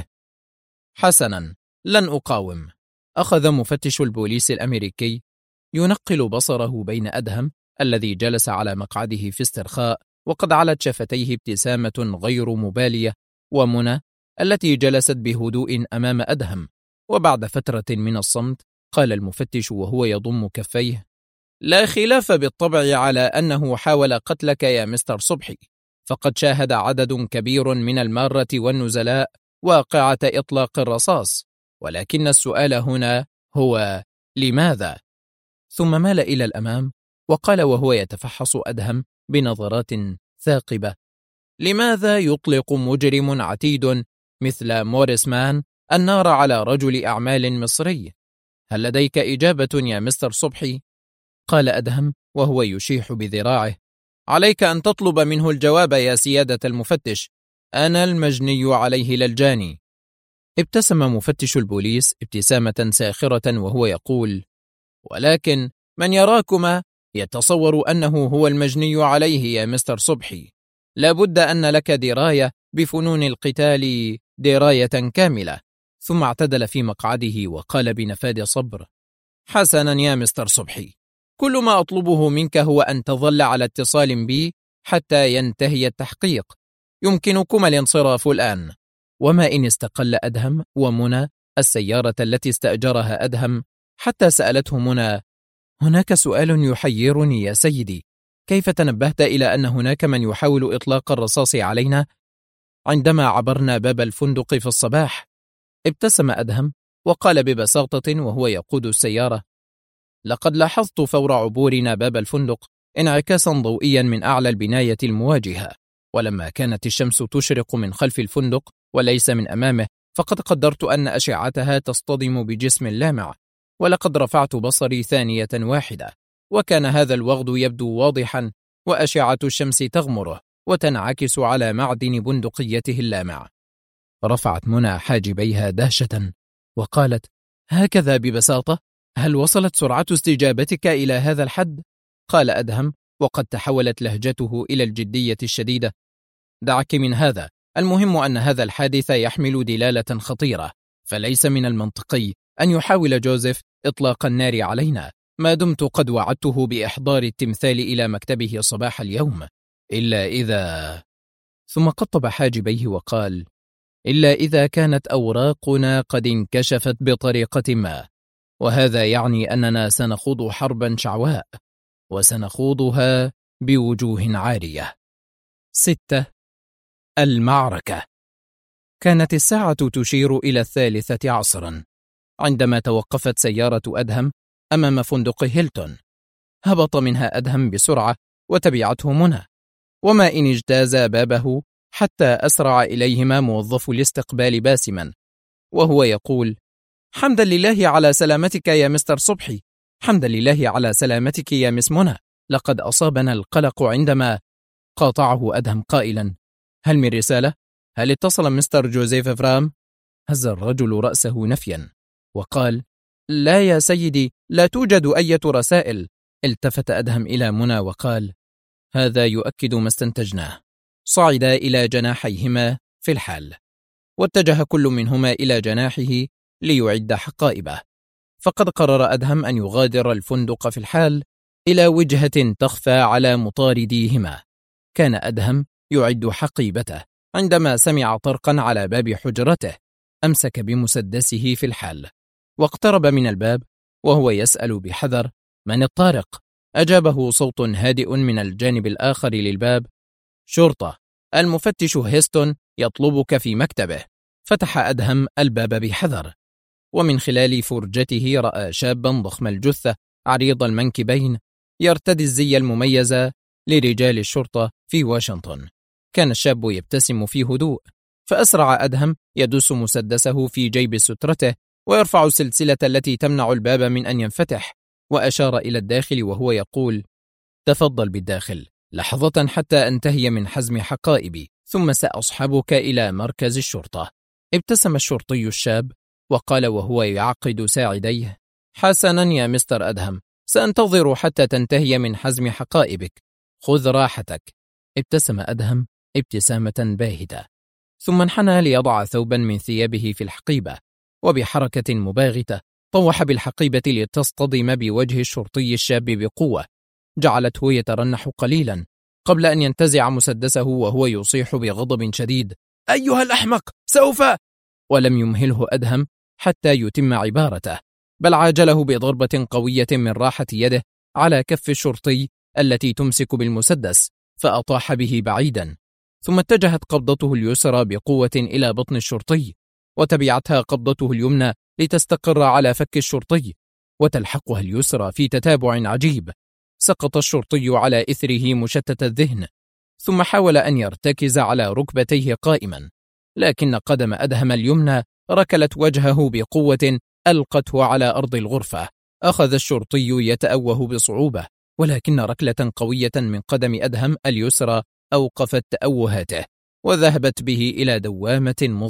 حسنا، لن أقاوم. أخذ مفتش البوليس الأمريكي ينقل بصره بين أدهم الذي جلس على مقعده في استرخاء وقد علت شفتيه ابتسامة غير مبالية، ومنى التي جلست بهدوء أمام أدهم. وبعد فترة من الصمت قال المفتش وهو يضم كفيه: لا خلاف بالطبع على أنه حاول قتلك يا مستر صبحي، فقد شاهد عدد كبير من المارة والنزلاء واقعة إطلاق الرصاص، ولكن السؤال هنا هو لماذا؟ ثم مال إلى الأمام وقال وهو يتفحص أدهم بنظرات ثاقبة: لماذا يطلق مجرم عتيد مثل موريس مان النار على رجل أعمال مصري؟ هل لديك إجابة يا مستر صبحي؟ قال أدهم وهو يشيح بذراعه: عليك أن تطلب منه الجواب يا سيادة المفتش، أنا المجني عليه للجاني. ابتسم مفتش البوليس ابتسامة ساخرة وهو يقول: ولكن من يراكما يتصور أنه هو المجني عليه يا مستر صبحي. لابد أن لك دراية بفنون القتال، دراية كاملة. ثم اعتدل في مقعده وقال بنفاد صبر: حسنا يا مستر صبحي، كل ما أطلبه منك هو أن تظل على اتصال بي حتى ينتهي التحقيق. يمكنكما الانصراف الآن. وما إن استقل أدهم ومنى السيارة التي استأجرها أدهم حتى سألته منى: هناك سؤال يحيرني يا سيدي، كيف تنبهت إلى أن هناك من يحاول إطلاق الرصاص علينا عندما عبرنا باب الفندق في الصباح؟ ابتسم أدهم وقال ببساطة وهو يقود السيارة: لقد لاحظت فور عبورنا باب الفندق انعكاسا ضوئيا من أعلى البناية المواجهة، ولما كانت الشمس تشرق من خلف الفندق وليس من أمامه فقد قدرت أن أشعتها تصطدم بجسم لامع، ولقد رفعت بصري ثانية واحدة وكان هذا الوغد يبدو واضحا وأشعة الشمس تغمره وتنعكس على معدن بندقيته اللامع. رفعت منى حاجبيها دهشة وقالت: هكذا ببساطة؟ هل وصلت سرعة استجابتك إلى هذا الحد؟ قال أدهم وقد تحولت لهجته إلى الجدية الشديدة: دعك من هذا، المهم أن هذا الحادث يحمل دلالة خطيرة، فليس من المنطقي أن يحاول جوزيف إطلاق النار علينا ما دمت قد وعدته بإحضار التمثال إلى مكتبه صباح اليوم، إلا إذا... ثم قطب حاجبيه وقال: إلا إذا كانت أوراقنا قد انكشفت بطريقة ما، وهذا يعني أننا سنخوض حربا شعواء وسنخوضها بوجوه عارية. 6. المعركة. كانت الساعة تشير إلى 3 عصرا عندما توقفت سيارة أدهم أمام فندق هيلتون. هبط منها أدهم بسرعة وتبعته منى، وما إن اجتاز بابه حتى أسرع إليهما موظف الاستقبال باسما وهو يقول: حمدا لله على سلامتك يا مستر صبحي، حمدا لله على سلامتك يا مس منى، لقد أصابنا القلق عندما قاطعه أدهم قائلا: هل من رسالة؟ هل اتصل مستر جوزيف فرام؟ هز الرجل رأسه نفيا وقال: لا يا سيدي، لا توجد أي رسائل. التفت أدهم إلى منى وقال: هذا يؤكد ما استنتجناه. صعدا إلى جناحيهما في الحال، واتجه كل منهما إلى جناحه ليعد حقائبه. فقد قرر أدهم أن يغادر الفندق في الحال إلى وجهة تخفى على مطارديهما. كان أدهم يعد حقيبته عندما سمع طرقا على باب حجرته. أمسك بمسدسه في الحال واقترب من الباب وهو يسأل بحذر: من الطارق؟ أجابه صوت هادئ من الجانب الآخر للباب: شرطة، المفتش هيستون يطلبك في مكتبه. فتح أدهم الباب بحذر، ومن خلال فرجته رأى شابا ضخم الجثة عريض المنكبين يرتدي الزي المميز لرجال الشرطة في واشنطن. كان الشاب يبتسم في هدوء، فأسرع أدهم يدس مسدسه في جيب سترته ويرفع السلسلة التي تمنع الباب من أن ينفتح، وأشار إلى الداخل وهو يقول: تفضل بالداخل لحظة حتى أنتهي من حزم حقائبي، ثم سأصحبك إلى مركز الشرطة. ابتسم الشرطي الشاب وقال وهو يعقد ساعديه: حسنا يا مستر أدهم، سأنتظر حتى تنتهي من حزم حقائبك، خذ راحتك. ابتسم أدهم ابتسامة باهتة، ثم انحنى ليضع ثوبا من ثيابه في الحقيبة، وبحركة مباغتة طوح بالحقيبة لتصطدم بوجه الشرطي الشاب بقوة، جعلته يترنح قليلا قبل أن ينتزع مسدسه وهو يصيح بغضب شديد: أيها الأحمق، سوف... ولم يمهله أدهم حتى يتم عبارته، بل عاجله بضربة قوية من راحة يده على كف الشرطي التي تمسك بالمسدس، فأطاح به بعيدا. ثم اتجهت قبضته اليسرى بقوة إلى بطن الشرطي، وتبعتها قبضته اليمنى لتستقر على فك الشرطي، وتلحقها اليسرى في تتابع عجيب. سقط الشرطي على إثره مشتت الذهن، ثم حاول أن يرتكز على ركبتيه قائما، لكن قدم أدهم اليمنى ركلت وجهه بقوة ألقته على أرض الغرفة. أخذ الشرطي يتأوه بصعوبة، ولكن ركلة قوية من قدم أدهم اليسرى أوقفت تأوهاته، وذهبت به إلى دوامة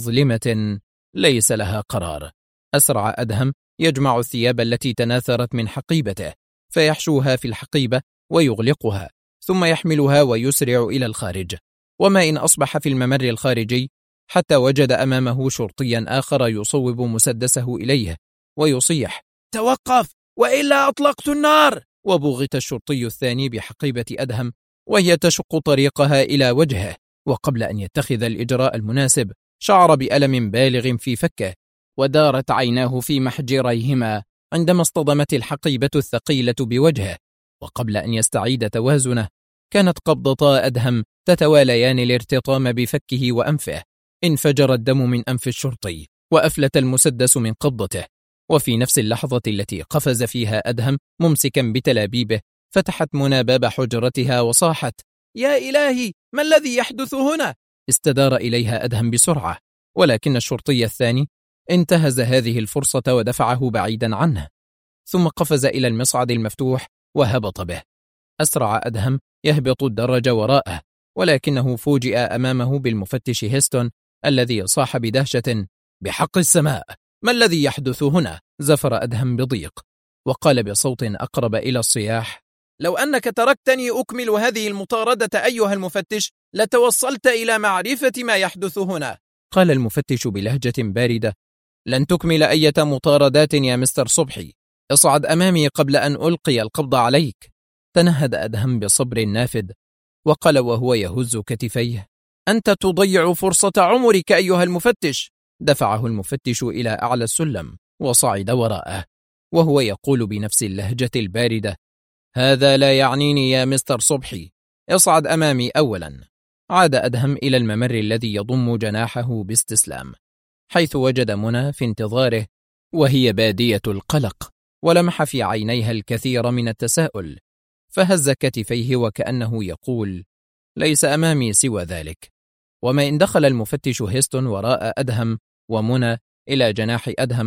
مظلمة ليس لها قرار. أسرع أدهم يجمع الثياب التي تناثرت من حقيبته، فيحشوها في الحقيبة ويغلقها، ثم يحملها ويسرع إلى الخارج. وما إن أصبح في الممر الخارجي حتى وجد أمامه شرطيا آخر يصوب مسدسه إليه ويصيح: توقف وإلا أطلقت النار. وبغت الشرطي الثاني بحقيبة أدهم وهي تشق طريقها إلى وجهه، وقبل أن يتخذ الإجراء المناسب شعر بألم بالغ في فكه، ودارت عيناه في محجريهما عندما اصطدمت الحقيبة الثقيلة بوجهه. وقبل أن يستعيد توازنه كانت قبضتا أدهم تتواليان الارتطام بفكه وأنفه. انفجر الدم من أنف الشرطي وأفلت المسدس من قبضته، وفي نفس اللحظة التي قفز فيها أدهم ممسكا بتلابيبه فتحت منى باب حجرتها وصاحت: يا إلهي، ما الذي يحدث هنا؟ استدار إليها أدهم بسرعة، ولكن الشرطي الثاني انتهز هذه الفرصة ودفعه بعيدا عنه، ثم قفز إلى المصعد المفتوح وهبط به. أسرع أدهم يهبط الدرج وراءه، ولكنه فوجئ أمامه بالمفتش هيستون الذي صاح بدهشة: بحق السماء، ما الذي يحدث هنا؟ زفر أدهم بضيق وقال بصوت أقرب إلى الصياح: لو أنك تركتني أكمل هذه المطاردة أيها المفتش لتوصلت إلى معرفة ما يحدث هنا. قال المفتش بلهجة باردة: لن تكمل أي مطاردات يا مستر صبحي، اصعد أمامي قبل أن ألقي القبض عليك. تنهد أدهم بصبر نافذ وقال وهو يهز كتفيه: أنت تضيع فرصة عمرك أيها المفتش. دفعه المفتش إلى أعلى السلم وصعد وراءه وهو يقول بنفس اللهجة الباردة: هذا لا يعنيني يا مستر صبحي، اصعد أمامي أولا. عاد أدهم إلى الممر الذي يضم جناحه باستسلام، حيث وجد منى في انتظاره وهي بادية القلق، ولمح في عينيها الكثير من التساؤل، فهز كتفيه وكأنه يقول: ليس أمامي سوى ذلك. وما إن دخل المفتش هيستون وراء أدهم ومنى إلى جناح أدهم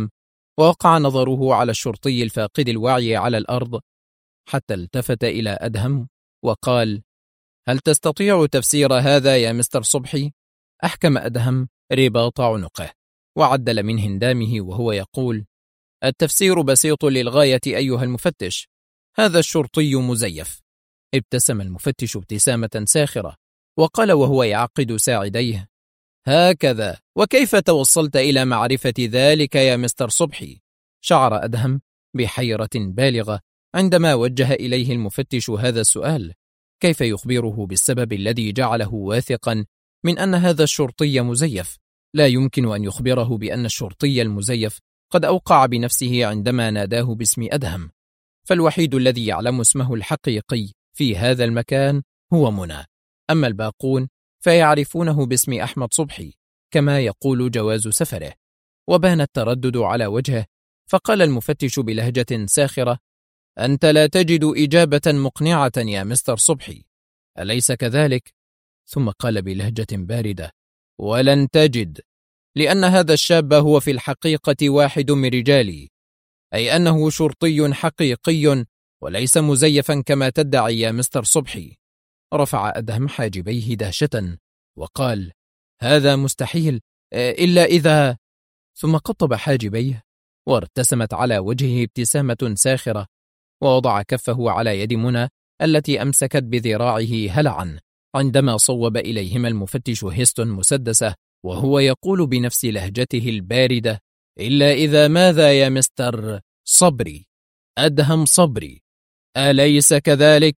ووقع نظره على الشرطي الفاقد الوعي على الأرض حتى التفت إلى أدهم وقال: هل تستطيع تفسير هذا يا مستر صبحي؟ أحكم أدهم رباط عنقه وعدل من هندامه وهو يقول: التفسير بسيط للغاية أيها المفتش، هذا الشرطي مزيف. ابتسم المفتش ابتسامة ساخرة وقال وهو يعقد ساعديه: هكذا، وكيف توصلت إلى معرفة ذلك يا مستر صبحي؟ شعر أدهم بحيرة بالغة عندما وجه إليه المفتش هذا السؤال. كيف يخبره بالسبب الذي جعله واثقا من أن هذا الشرطي مزيف؟ لا يمكن أن يخبره بأن الشرطي المزيف قد أوقع بنفسه عندما ناداه باسم أدهم، فالوحيد الذي يعلم اسمه الحقيقي في هذا المكان هو منى، أما الباقون فيعرفونه باسم أحمد صبحي كما يقول جواز سفره. وبان التردد على وجهه، فقال المفتش بلهجة ساخرة: أنت لا تجد إجابة مقنعة يا مستر صبحي، أليس كذلك؟ ثم قال بلهجة باردة: ولن تجد، لأن هذا الشاب هو في الحقيقة واحد من رجالي، أي أنه شرطي حقيقي وليس مزيفا كما تدعي يا مستر صبحي. رفع أدهم حاجبيه دهشة وقال: هذا مستحيل، إلا إذا... ثم قطب حاجبيه وارتسمت على وجهه ابتسامة ساخرة، ووضع كفه على يد منى التي أمسكت بذراعه هلعا عندما صوب إليهما المفتش هيستون مسدسه وهو يقول بنفس لهجته الباردة: إلا إذا ماذا يا مستر صبري؟ أدهم صبري، أليس كذلك؟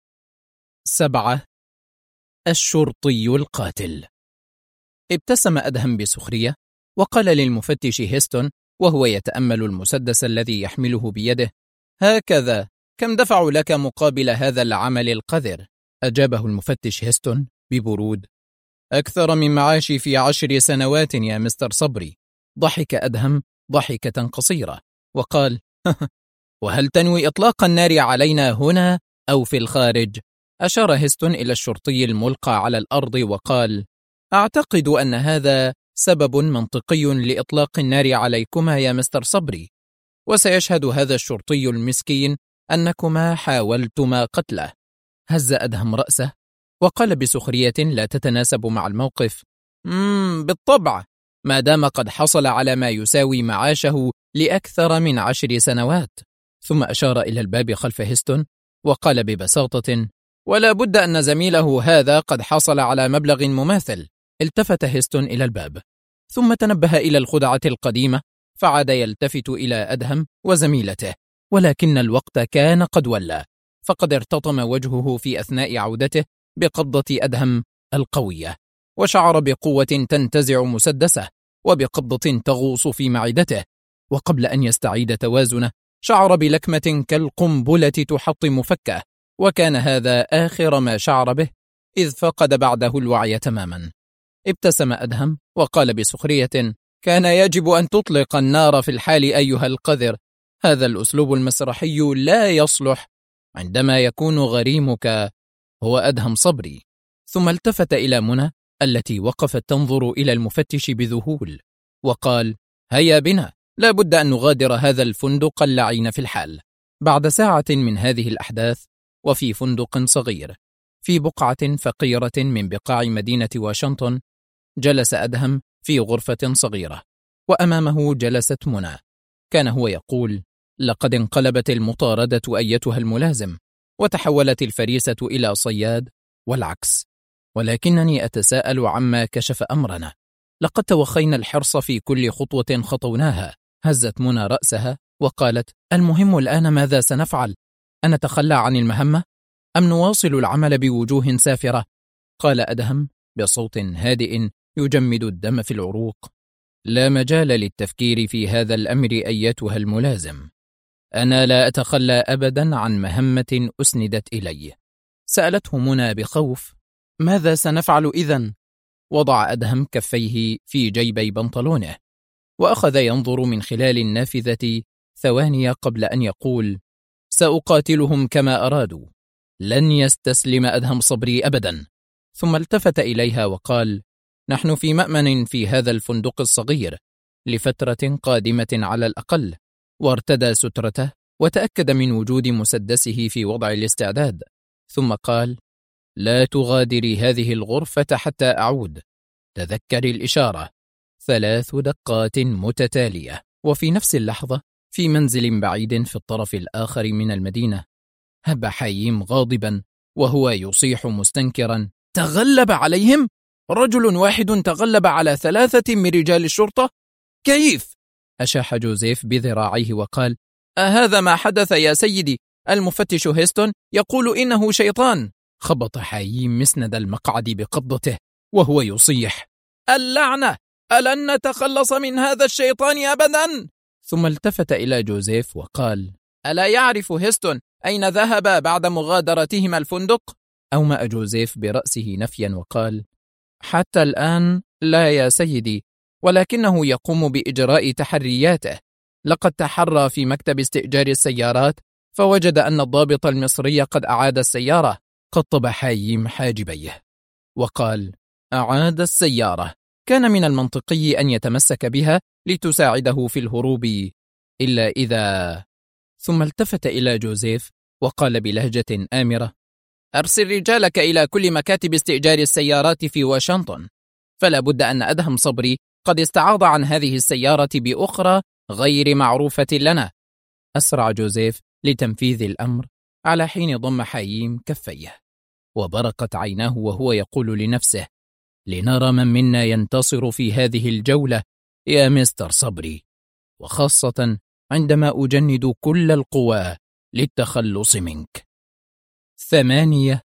7. الشرطي القاتل. ابتسم أدهم بسخرية وقال للمفتش هيستون وهو يتأمل المسدس الذي يحمله بيده: هكذا، كم دفعوا لك مقابل هذا العمل القذر؟ أجابه المفتش هيستون ببرود: أكثر من معاشي في 10 سنوات يا مستر صبري. ضحك أدهم ضحكة قصيرة وقال: وهل تنوي إطلاق النار علينا هنا أو في الخارج؟ أشار هيستون إلى الشرطي الملقى على الأرض وقال: أعتقد أن هذا سبب منطقي لإطلاق النار عليكما يا مستر صبري، وسيشهد هذا الشرطي المسكين أنكما حاولتما قتله. هز أدهم رأسه وقال بسخرية لا تتناسب مع الموقف: بالطبع، ما دام قد حصل على ما يساوي معاشه لأكثر من 10 سنوات. ثم أشار إلى الباب خلف هيستون وقال ببساطة: ولا بد أن زميله هذا قد حصل على مبلغ مماثل. التفت هيستون إلى الباب ثم تنبه إلى الخدعة القديمة، فعاد يلتفت إلى أدهم وزميلته، ولكن الوقت كان قد ولى، فقد ارتطم وجهه في أثناء عودته بقبضة أدهم القوية، وشعر بقوة تنتزع مسدسه وبقبضة تغوص في معدته، وقبل أن يستعيد توازنه شعر بلكمة كالقنبلة تحطم فكه، وكان هذا آخر ما شعر به إذ فقد بعده الوعي تماما. ابتسم أدهم وقال بسخرية: كان يجب أن تطلق النار في الحال أيها القذر، هذا الأسلوب المسرحي لا يصلح عندما يكون غريمك هو أدهم صبري. ثم التفت إلى منى التي وقفت تنظر إلى المفتش بذهول وقال: هيا بنا، لا بد أن نغادر هذا الفندق اللعين في الحال. بعد ساعة من هذه الأحداث وفي فندق صغير في بقعة فقيرة من بقاع مدينة واشنطن، جلس أدهم في غرفة صغيرة وأمامه جلست منى. كان هو يقول: لقد انقلبت المطاردة أيتها الملازم، وتحولت الفريسة إلى صياد والعكس، ولكنني أتساءل عما كشف أمرنا. لقد توخينا الحرص في كل خطوة خطوناها. هزت منى رأسها وقالت: المهم الآن ماذا سنفعل؟ أنتخلى عن المهمة أم نواصل العمل بوجوه سافرة؟ قال أدهم بصوت هادئ يجمد الدم في العروق: لا مجال للتفكير في هذا الأمر أيتها الملازم، أنا لا أتخلى أبدا عن مهمة أسندت إلي. سألته منى بخوف: ماذا سنفعل إذن؟ وضع أدهم كفيه في جيبي بنطلونه وأخذ ينظر من خلال النافذة ثواني قبل أن يقول: سأقاتلهم كما أرادوا، لن يستسلم أدهم صبري أبدا. ثم التفت إليها وقال: نحن في مأمن في هذا الفندق الصغير، لفترة قادمة على الأقل، وارتدى سترته وتأكد من وجود مسدسه في وضع الاستعداد، ثم قال: لا تغادري هذه الغرفة حتى أعود. تذكري الإشارة، 3 دقات متتالية. وفي نفس اللحظة، في منزل بعيد في الطرف الآخر من المدينة، هب حييم غاضبا وهو يصيح مستنكرا: تغلب عليهم؟ رجل واحد تغلب على 3 من رجال الشرطة؟ كيف؟ أشاح جوزيف بذراعيه وقال: أهذا ما حدث يا سيدي؟ المفتش هيستون يقول إنه شيطان. خبط حييم مسند المقعد بقبضته وهو يصيح: اللعنة! ألن نتخلص من هذا الشيطان أبدا؟ ثم التفت إلى جوزيف وقال: ألا يعرف هيستون أين ذهب بعد مغادرتهما الفندق؟ أومأ جوزيف برأسه نفيا وقال: حتى الآن لا يا سيدي، ولكنه يقوم بإجراء تحرياته. لقد تحرى في مكتب استئجار السيارات فوجد أن الضابط المصري قد أعاد السيارة. قطب حييم حاجبيه وقال: أعاد السيارة؟ كان من المنطقي أن يتمسك بها لتساعده في الهروب، إلا إذا... ثم التفت إلى جوزيف وقال بلهجة آمرة: أرسل رجالك إلى كل مكاتب استئجار السيارات في واشنطن، فلا بد أن أدهم صبري قد استعاض عن هذه السيارة بأخرى غير معروفة لنا. أسرع جوزيف لتنفيذ الأمر على حين ضم حييم كفيه، وبرقت عيناه وهو يقول لنفسه: لنرى من منا ينتصر في هذه الجولة يا مستر صبري، وخاصة عندما أجند كل القوى للتخلص منك. 8.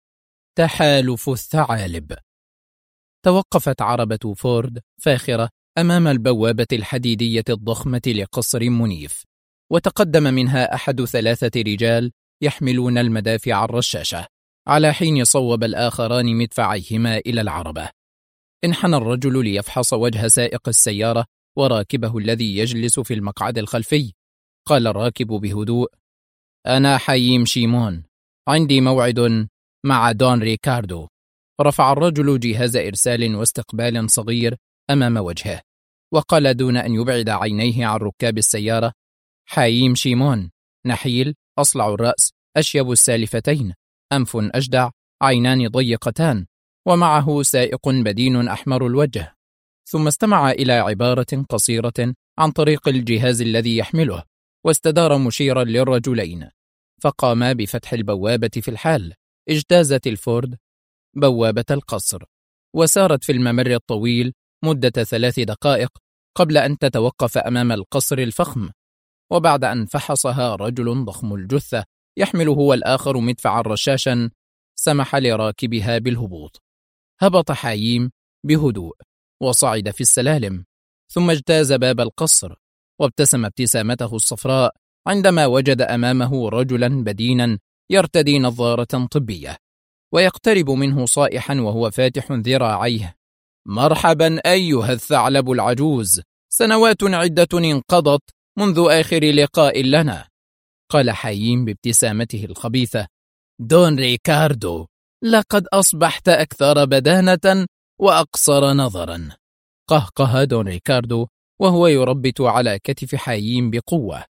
تحالف الثعالب. توقفت عربة فورد فاخرة أمام البوابة الحديدية الضخمة لقصر منيف، وتقدم منها أحد 3 رجال يحملون المدافع الرشاشة، على حين صوب الآخران مدفعيهما إلى العربة. انحنى الرجل ليفحص وجه سائق السيارة وراكبه الذي يجلس في المقعد الخلفي. قال الراكب بهدوء: أنا حييم شيمون، عندي موعد مع دون ريكاردو. رفع الرجل جهاز إرسال واستقبال صغير أمام وجهه، وقال دون أن يبعد عينيه عن ركاب السيارة: حييم شيمون، نحيل، أصلع الرأس، أشيب السالفتين، أنف أجدع، عينان ضيقتان، ومعه سائق بدين أحمر الوجه. ثم استمع إلى عبارة قصيرة عن طريق الجهاز الذي يحمله، واستدار مشيرا للرجلين، فقاما بفتح البوابة في الحال. اجتازت الفورد بوابة القصر، وسارت في الممر الطويل مدة 3 دقائق قبل أن تتوقف أمام القصر الفخم. وبعد أن فحصها رجل ضخم الجثة يحمل هو الآخر مدفعا رشاشا، سمح لراكبها بالهبوط. هبط حييم بهدوء وصعد في السلالم، ثم اجتاز باب القصر، وابتسم ابتسامته الصفراء عندما وجد أمامه رجلا بدينا يرتدي نظارة طبية، ويقترب منه صائحا وهو فاتح ذراعيه: مرحبا أيها الثعلب العجوز، سنوات عدة انقضت منذ آخر لقاء لنا. قال حييم بابتسامته الخبيثة: دون ريكاردو، لقد أصبحت أكثر بدانة وأقصر نظرا. قهقه دون ريكاردو وهو يربت على كتف حييم بقوة.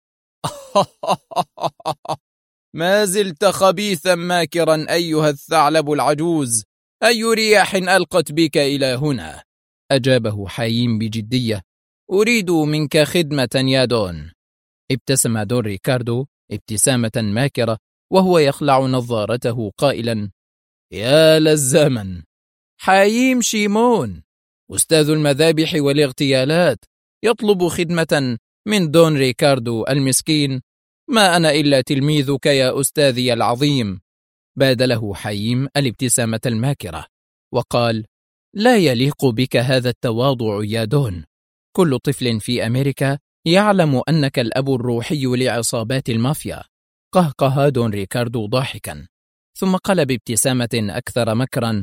ما زلت خبيثا ماكرا أيها الثعلب العجوز، أي رياح ألقت بك إلى هنا؟ أجابه حييم بجدية: أريد منك خدمة يا دون. ابتسم دون ريكاردو ابتسامة ماكرة وهو يخلع نظارته قائلا: يا للزمن، حييم شيمون أستاذ المذابح والاغتيالات يطلب خدمة من دون ريكاردو المسكين. ما أنا إلا تلميذك يا أستاذي العظيم. بادله حييم الابتسامة الماكرة وقال: لا يليق بك هذا التواضع يا دون. كل طفل في أمريكا يعلم أنك الأب الروحي لعصابات المافيا. قهقه دون ريكاردو ضاحكا، ثم قال بابتسامة أكثر مكرا: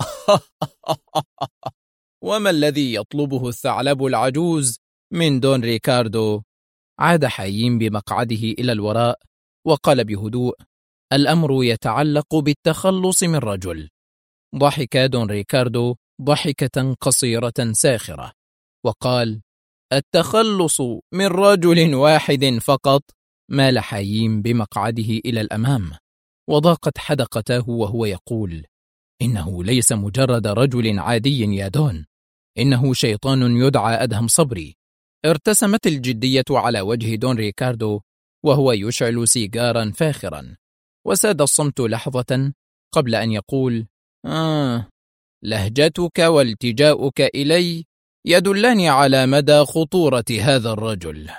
وما الذي يطلبه الثعلب العجوز من دون ريكاردو؟ عاد حييم بمقعده إلى الوراء وقال بهدوء: الأمر يتعلق بالتخلص من رجل. ضحك دون ريكاردو ضحكة قصيرة ساخرة وقال: التخلص من رجل واحد فقط. مال حاييم بمقعده إلى الأمام، وضاقت حدقته وهو يقول: إنه ليس مجرد رجل عادي يا دون، إنه شيطان يدعى أدهم صبري. ارتسمت الجدية على وجه دون ريكاردو وهو يشعل سيجارا فاخرا، وساد الصمت لحظة قبل أن يقول: لهجتك والتجاؤك إلي يدلني على مدى خطورة هذا الرجل.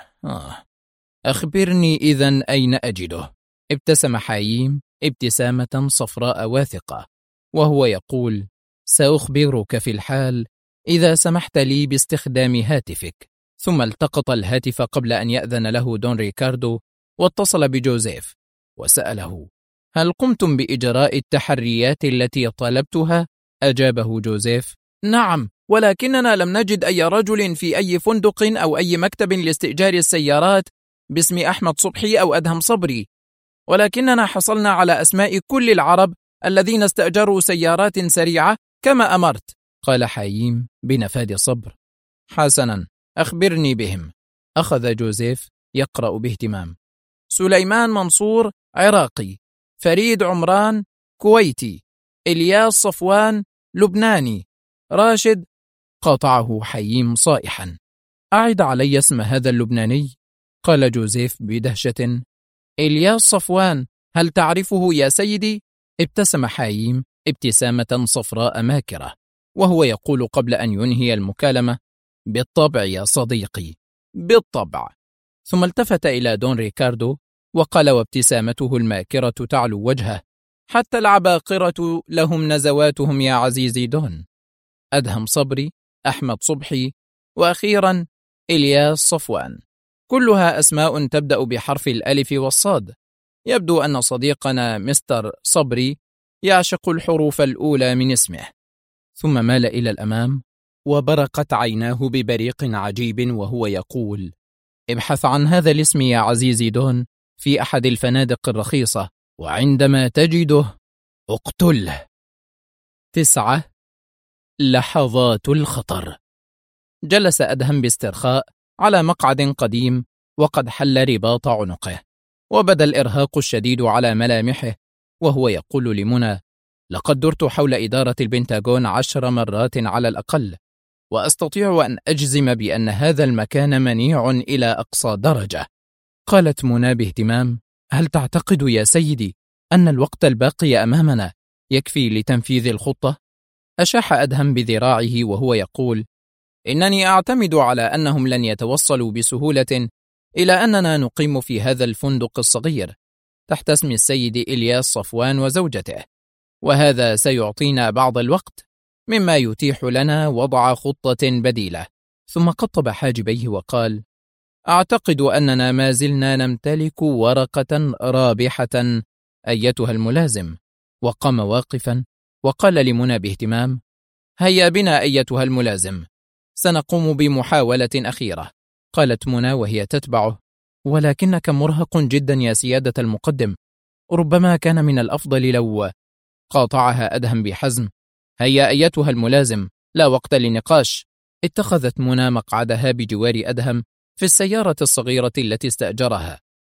أخبرني إذن أين أجده؟ ابتسم حاييم ابتسامة صفراء واثقة وهو يقول: سأخبرك في الحال إذا سمحت لي باستخدام هاتفك. ثم التقط الهاتف قبل أن يأذن له دون ريكاردو، واتصل بجوزيف وسأله: هل قمتم بإجراء التحريات التي طلبتها؟ أجابه جوزيف: نعم، ولكننا لم نجد أي رجل في أي فندق أو أي مكتب لاستئجار السيارات باسم أحمد صبحي أو أدهم صبري، ولكننا حصلنا على أسماء كل العرب الذين استأجروا سيارات سريعة كما أمرت. قال حاييم بنفاد صبر: حسنا، أخبرني بهم. أخذ جوزيف يقرأ باهتمام: سليمان منصور عراقي، فريد عمران كويتي، إلياس صفوان لبناني، راشد. قاطعه حاييم صائحا: أعد علي اسم هذا اللبناني. قال جوزيف بدهشة: إلياس صفوان، هل تعرفه يا سيدي؟ ابتسم حاييم ابتسامة صفراء ماكرة وهو يقول قبل أن ينهي المكالمة: بالطبع يا صديقي، بالطبع. ثم التفت إلى دون ريكاردو وقال وابتسامته الماكرة تعلو وجهه: حتى العباقرة لهم نزواتهم يا عزيزي دون. أدهم صبري، أحمد صبحي، وأخيرا إلياس صفوان، كلها أسماء تبدأ بحرف الألف والصاد. يبدو أن صديقنا مستر صبري يعشق الحروف الأولى من اسمه. ثم مال إلى الأمام وبرقت عيناه ببريق عجيب وهو يقول: ابحث عن هذا الاسم يا عزيزي دون في أحد الفنادق الرخيصة، وعندما تجده اقتله. 9. لحظات الخطر. جلس أدهم باسترخاء على مقعد قديم وقد حل رباط عنقه، وبدا الإرهاق الشديد على ملامحه وهو يقول لمنى: لقد درت حول إدارة البنتاغون 10 مرات على الأقل، وأستطيع أن أجزم بأن هذا المكان منيع إلى أقصى درجة. قالت منى باهتمام: هل تعتقد يا سيدي أن الوقت الباقي أمامنا يكفي لتنفيذ الخطة؟ أشاح أدهم بذراعه وهو يقول: إنني أعتمد على أنهم لن يتوصلوا بسهولة إلى أننا نقيم في هذا الفندق الصغير تحت اسم السيد إلياس صفوان وزوجته، وهذا سيعطينا بعض الوقت مما يتيح لنا وضع خطة بديلة. ثم قطب حاجبيه وقال: أعتقد أننا ما زلنا نمتلك ورقة رابحة أيتها الملازم. وقام واقفا وقال لمنى باهتمام: هيا بنا أيتها الملازم، سنقوم بمحاولة أخيرة. قالت منى وهي تتبعه: ولكنك مرهق جدا يا سيادة المقدم، ربما كان من الأفضل لو. قاطعها أدهم بحزم: هيا أيتها الملازم، لا وقت للنقاش. اتخذت منى مقعدها بجوار أدهم في السيارة الصغيرة التي استأجرها،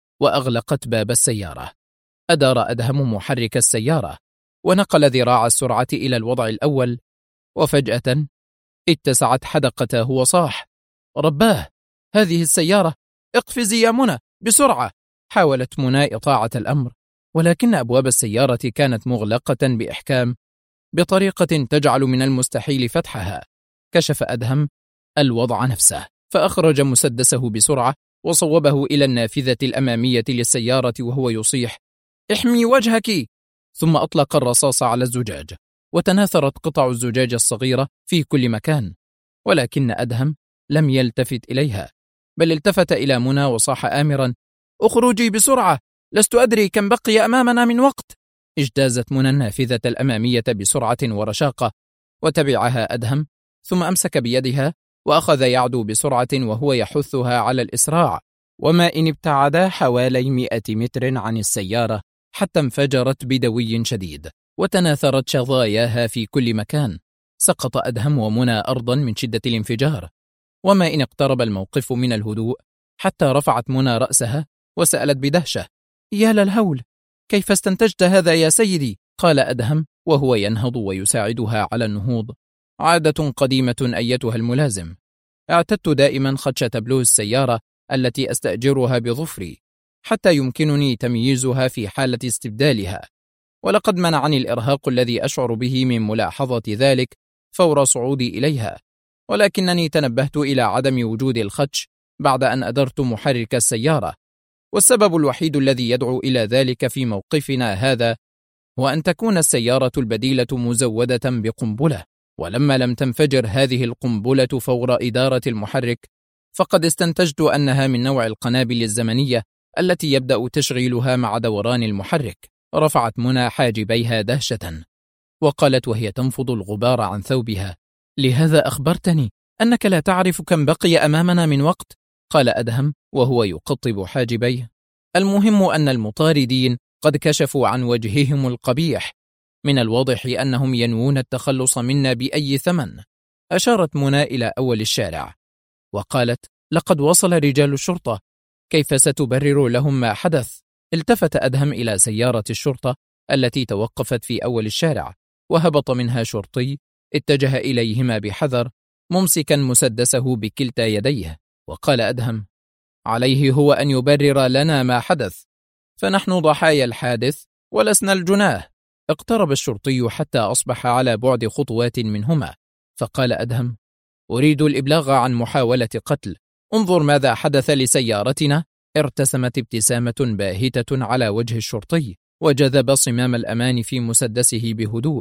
وأغلقت باب السيارة. أدار أدهم محرك السيارة ونقل ذراع السرعة إلى الوضع الأول، وفجأة اتسعت حدقته وصاح: رباه، هذه السيارة، اقفزي يا منى بسرعة. حاولت منى إطاعة الأمر، ولكن أبواب السيارة كانت مغلقة بإحكام بطريقة تجعل من المستحيل فتحها. كشف أدهم الوضع نفسه، فأخرج مسدسه بسرعة وصوبه إلى النافذة الأمامية للسيارة وهو يصيح: احمي وجهك. ثم أطلق الرصاص على الزجاج، وتناثرت قطع الزجاج الصغيرة في كل مكان، ولكن أدهم لم يلتفت إليها، بل التفت إلى منى وصاح آمرا: اخرجي بسرعة، لست أدري كم بقي أمامنا من وقت. اجتازت منى النافذة الأمامية بسرعة ورشاقة، وتبعها أدهم، ثم أمسك بيدها وأخذ يعدو بسرعة وهو يحثها على الإسراع، وما إن ابتعدا حوالي 100 متر عن السيارة حتى انفجرت بدوي شديد، وتناثرت شظاياها في كل مكان. سقط أدهم ومنى أرضا من شدة الانفجار، وما إن اقترب الموقف من الهدوء حتى رفعت منى رأسها وسألت بدهشة: يا للهول، كيف استنتجت هذا يا سيدي؟ قال أدهم وهو ينهض ويساعدها على النهوض: عادة قديمة أيتها الملازم، اعتدت دائما خدش تابلو السيارة التي أستأجرها بظفري حتى يمكنني تمييزها في حالة استبدالها، ولقد منعني الإرهاق الذي أشعر به من ملاحظة ذلك فور صعودي إليها، ولكنني تنبهت إلى عدم وجود الخدش بعد أن أدرت محرك السيارة، والسبب الوحيد الذي يدعو إلى ذلك في موقفنا هذا هو أن تكون السيارة البديلة مزودة بقنبلة، ولما لم تنفجر هذه القنبلة فور إدارة المحرك فقد استنتجت أنها من نوع القنابل الزمنية التي يبدأ تشغيلها مع دوران المحرك. رفعت منى حاجبيها دهشة وقالت وهي تنفض الغبار عن ثوبها: لهذا أخبرتني أنك لا تعرف كم بقي أمامنا من وقت؟ قال أدهم وهو يقطب حاجبيه: المهم أن المطاردين قد كشفوا عن وجههم القبيح، من الواضح أنهم ينوون التخلص منا بأي ثمن. أشارت منى إلى أول الشارع وقالت: لقد وصل رجال الشرطة، كيف ستبرر لهم ما حدث؟ التفت أدهم إلى سيارة الشرطة التي توقفت في أول الشارع، وهبط منها شرطي اتجه إليهما بحذر ممسكا مسدسه بكلتا يديه، وقال أدهم: عليه هو أن يبرر لنا ما حدث، فنحن ضحايا الحادث ولسنا الجناه. اقترب الشرطي حتى أصبح على بعد خطوات منهما، فقال أدهم: أريد الإبلاغ عن محاولة قتل، انظر ماذا حدث لسيارتنا. ارتسمت ابتسامة باهتة على وجه الشرطي، وجذب صمام الأمان في مسدسه بهدوء،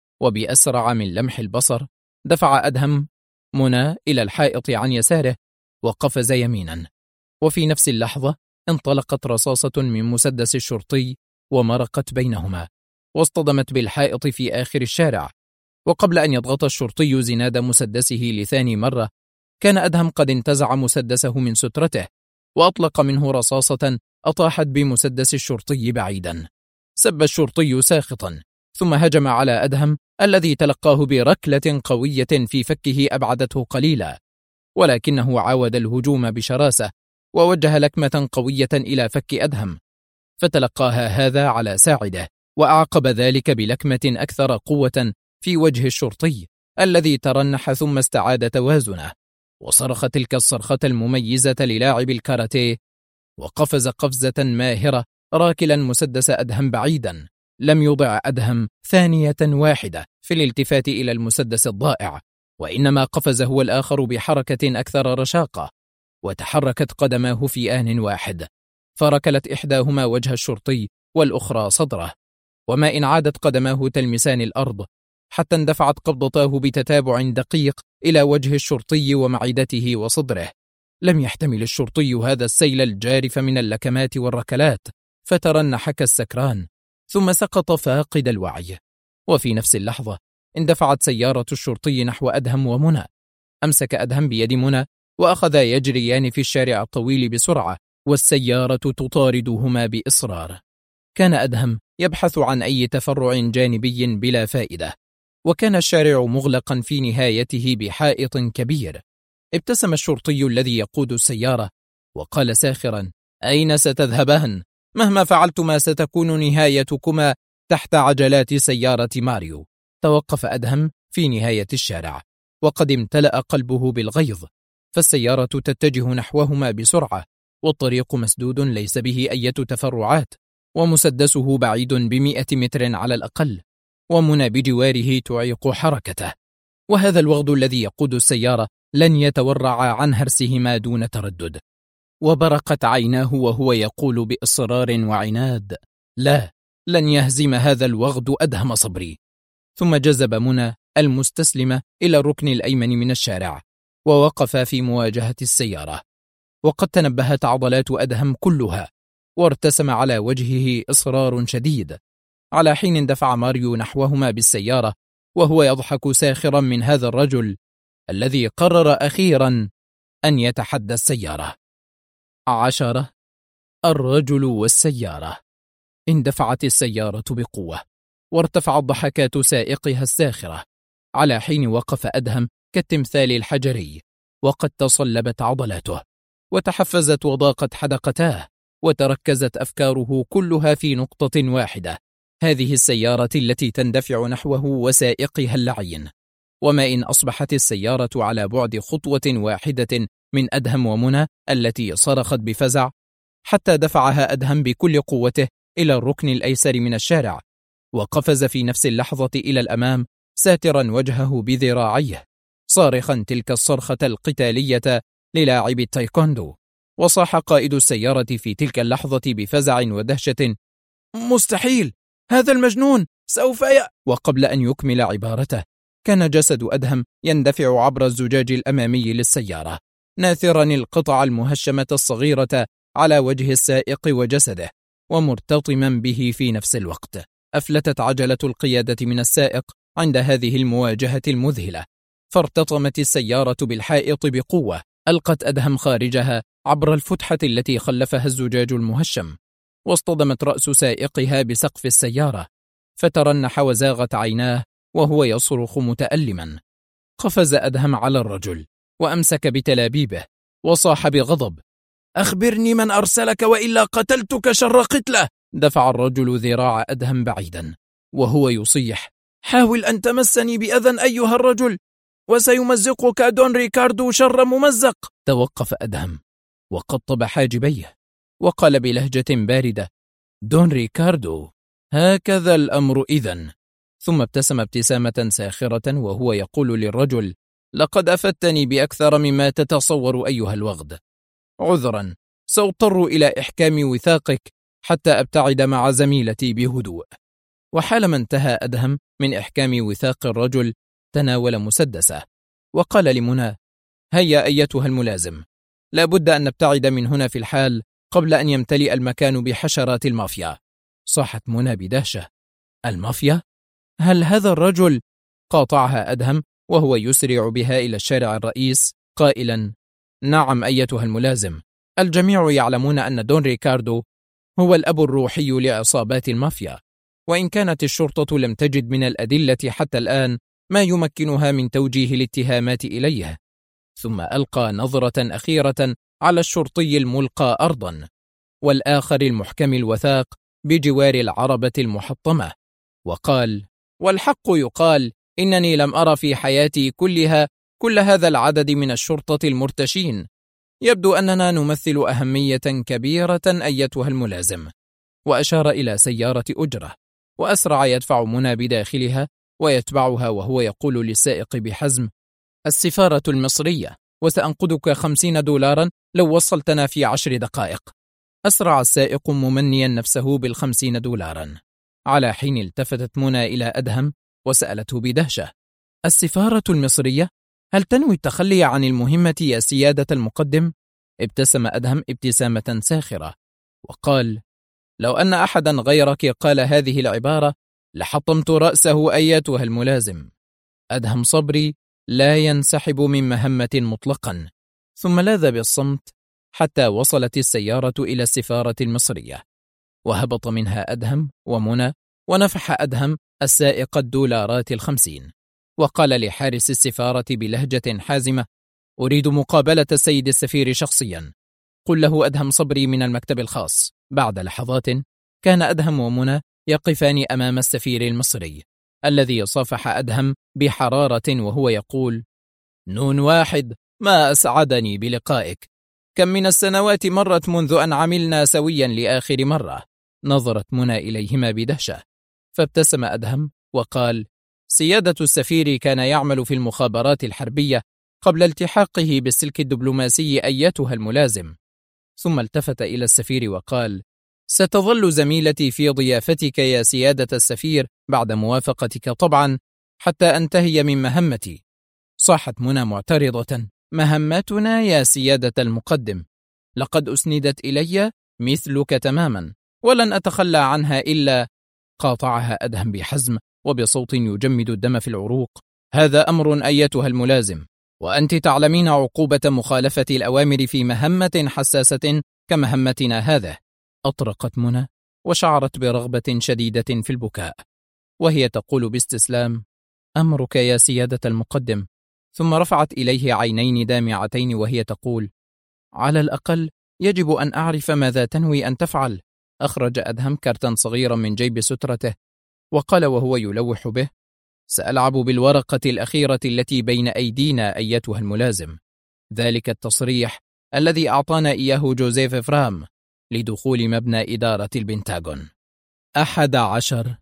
وبأسرع من لمح البصر دفع أدهم منى إلى الحائط عن يساره وقفز يمينا، وفي نفس اللحظة انطلقت رصاصة من مسدس الشرطي ومرقت بينهما واصطدمت بالحائط في آخر الشارع. وقبل أن يضغط الشرطي زناد مسدسه لثاني مرة كان أدهم قد انتزع مسدسه من سترته وأطلق منه رصاصة أطاحت بمسدس الشرطي بعيدا. سب الشرطي ساخطا ثم هجم على أدهم الذي تلقاه بركلة قوية في فكه أبعدته قليلا، ولكنه عاود الهجوم بشراسة ووجه لكمة قوية إلى فك أدهم فتلقاها هذا على ساعده، وأعقب ذلك بلكمة أكثر قوة في وجه الشرطي الذي ترنح ثم استعاد توازنه، وصرخ تلك الصرخة المميزة للاعب الكاراتيه، وقفز قفزة ماهرة راكلا مسدس أدهم بعيدا. لم يضع أدهم ثانية واحدة في الالتفات إلى المسدس الضائع، وإنما قفز هو الآخر بحركة أكثر رشاقة، وتحركت قدماه في آن واحد، فركلت إحداهما وجه الشرطي والأخرى صدره، وما إن عادت قدماه تلمسان الأرض حتى اندفعت قبضتاه بتتابع دقيق إلى وجه الشرطي ومعدته وصدره. لم يحتمل الشرطي هذا السيل الجارف من اللكمات والركلات، فترنح كالسكران ثم سقط فاقد الوعي. وفي نفس اللحظة اندفعت سيارة الشرطي نحو أدهم ومنى. أمسك أدهم بيد منى وأخذا يجريان في الشارع الطويل بسرعة، والسيارة تطاردهما بإصرار. كان أدهم يبحث عن أي تفرع جانبي بلا فائدة، وكان الشارع مغلقا في نهايته بحائط كبير. ابتسم الشرطي الذي يقود السيارة وقال ساخرا: أين ستذهبان؟ مهما فعلتما ستكون نهايتكما تحت عجلات سيارة ماريو. توقف أدهم في نهاية الشارع وقد امتلأ قلبه بالغيظ، فالسيارة تتجه نحوهما بسرعة، والطريق مسدود ليس به أي تفرعات، ومسدسه بعيد ب100 متر على الأقل، ومنى بجواره تعيق حركته، وهذا الوغد الذي يقود السيارة لن يتورع عن هرسهما دون تردد. وبرقت عيناه وهو يقول بإصرار وعناد: لا، لن يهزم هذا الوغد أدهم صبري. ثم جذب منى المستسلمة إلى الركن الأيمن من الشارع ووقف في مواجهة السيارة، وقد تنبهت عضلات أدهم كلها وارتسم على وجهه إصرار شديد، على حين اندفع ماريو نحوهما بالسيارة وهو يضحك ساخرا من هذا الرجل الذي قرر أخيرا أن يتحدى السيارة. 10. الرجل والسيارة. اندفعت السيارة بقوة وارتفعت ضحكات سائقها الساخرة، على حين وقف أدهم كالتمثال الحجري وقد تصلبت عضلاته، وتحفزت وضاقت حدقتاه، وتركزت أفكاره كلها في نقطة واحدة: هذه السيارة التي تندفع نحوه وسائقها اللعين. وما إن أصبحت السيارة على بعد خطوة واحدة من أدهم ومنى التي صرخت بفزع، حتى دفعها أدهم بكل قوته إلى الركن الأيسر من الشارع، وقفز في نفس اللحظة إلى الأمام ساترا وجهه بذراعيه، صارخا تلك الصرخة القتالية للاعب التايكوندو. وصاح قائد السيارة في تلك اللحظة بفزع ودهشة: مستحيل! هذا المجنون سوف وقبل أن يكمل عبارته كان جسد أدهم يندفع عبر الزجاج الأمامي للسيارة، ناثرا القطع المهشمة الصغيرة على وجه السائق وجسده، ومرتطما به في نفس الوقت. أفلتت عجلة القيادة من السائق عند هذه المواجهة المذهلة، فارتطمت السيارة بالحائط بقوة، ألقت أدهم خارجها عبر الفتحة التي خلفها الزجاج المهشم، واصطدمت رأس سائقها بسقف السيارة، فترنح وزاغت عيناه وهو يصرخ متألما. قفز أدهم على الرجل وأمسك بتلابيبه وصاح بغضب: أخبرني من أرسلك وإلا قتلتك شر قتله. دفع الرجل ذراع أدهم بعيدا وهو يصيح: حاول أن تمسني بأذى أيها الرجل، وسيمزقك دون ريكاردو شر ممزق. توقف أدهم وقطب حاجبيه وقال بلهجة باردة: دون ريكاردو، هكذا الأمر إذن. ثم ابتسم ابتسامة ساخرة وهو يقول للرجل: لقد أفدتني بأكثر مما تتصور أيها الوغد. عذرا، سأضطر إلى إحكام وثاقك حتى أبتعد مع زميلتي بهدوء. وحالما انتهى أدهم من إحكام وثاق الرجل تناول مسدسه وقال لمنى: هيا أيتها الملازم، لا بد أن نبتعد من هنا في الحال قبل أن يمتلئ المكان بحشرات المافيا. صاحت منى بدهشة: المافيا؟ هل هذا الرجل؟ قاطعها أدهم وهو يسرع بها إلى الشارع الرئيس قائلا: نعم أيتها الملازم، الجميع يعلمون أن دون ريكاردو هو الأب الروحي لعصابات المافيا، وإن كانت الشرطة لم تجد من الأدلة حتى الآن ما يمكنها من توجيه الاتهامات إليه. ثم ألقى نظرة أخيرة على الشرطي الملقى أرضا والآخر المحكم الوثاق بجوار العربة المحطمة، وقال: والحق يقال إنني لم أرى في حياتي كلها كل هذا العدد من الشرطة المرتشين. يبدو أننا نمثل أهمية كبيرة أيتها الملازم. وأشار إلى سيارة أجرة، وأسرع يدفع منى بداخلها ويتبعها وهو يقول للسائق بحزم: السفارة المصرية، وسأنقذك 50 دولارا لو وصلتنا في 10 دقائق. أسرع السائق ممنيا نفسه بال50 دولارا، على حين التفتت منى إلى أدهم وسألته بدهشة: السفارة المصرية؟ هل تنوي التخلي عن المهمة يا سيادة المقدم؟ ابتسم أدهم ابتسامة ساخرة وقال: لو أن أحدا غيرك قال هذه العبارة لحطمت رأسه أيتها الملازم. أدهم صبري لا ينسحب من مهمة مطلقا. ثم لاذ بالصمت حتى وصلت السيارة إلى السفارة المصرية، وهبط منها أدهم ومنى، ونفح أدهم السائق الدولارات 50، وقال لحارس السفارة بلهجة حازمة: أريد مقابلة السيد السفير شخصيا. قل له أدهم صبري من المكتب الخاص. بعد لحظات كان أدهم ومنى يقفان أمام السفير المصري الذي صافح أدهم بحرارة وهو يقول: نون واحد، ما أسعدني بلقائك. كم من السنوات مرت منذ أن عملنا سويا لآخر مرة. نظرت منى إليهما بدهشة، فابتسم أدهم وقال: سيادة السفير كان يعمل في المخابرات الحربية قبل التحاقه بالسلك الدبلوماسي أيتها الملازم. ثم التفت إلى السفير وقال: ستظل زميلتي في ضيافتك يا سيادة السفير بعد موافقتك طبعا حتى أنتهي من مهمتي. صاحت منى معترضة: مهمتنا يا سيادة المقدم، لقد أسندت إلي مثلك تماما، ولن أتخلى عنها إلا. قاطعها أدهم بحزم وبصوت يجمد الدم في العروق: هذا أمر أيتها الملازم، وأنت تعلمين عقوبة مخالفة الأوامر في مهمة حساسة كمهمتنا هذه. أطرقت منى وشعرت برغبة شديدة في البكاء، وهي تقول باستسلام: أمرك يا سيادة المقدم، ثم رفعت إليه عينين دامعتين وهي تقول: على الأقل يجب أن أعرف ماذا تنوي أن تفعل. أخرج أدهم كرتا صغيرا من جيب سترته وقال وهو يلوح به: سألعب بالورقة الأخيرة التي بين أيدينا أيتها الملازم، ذلك التصريح الذي أعطانا إياه جوزيف فرام لدخول مبنى إدارة البنتاغون. 11.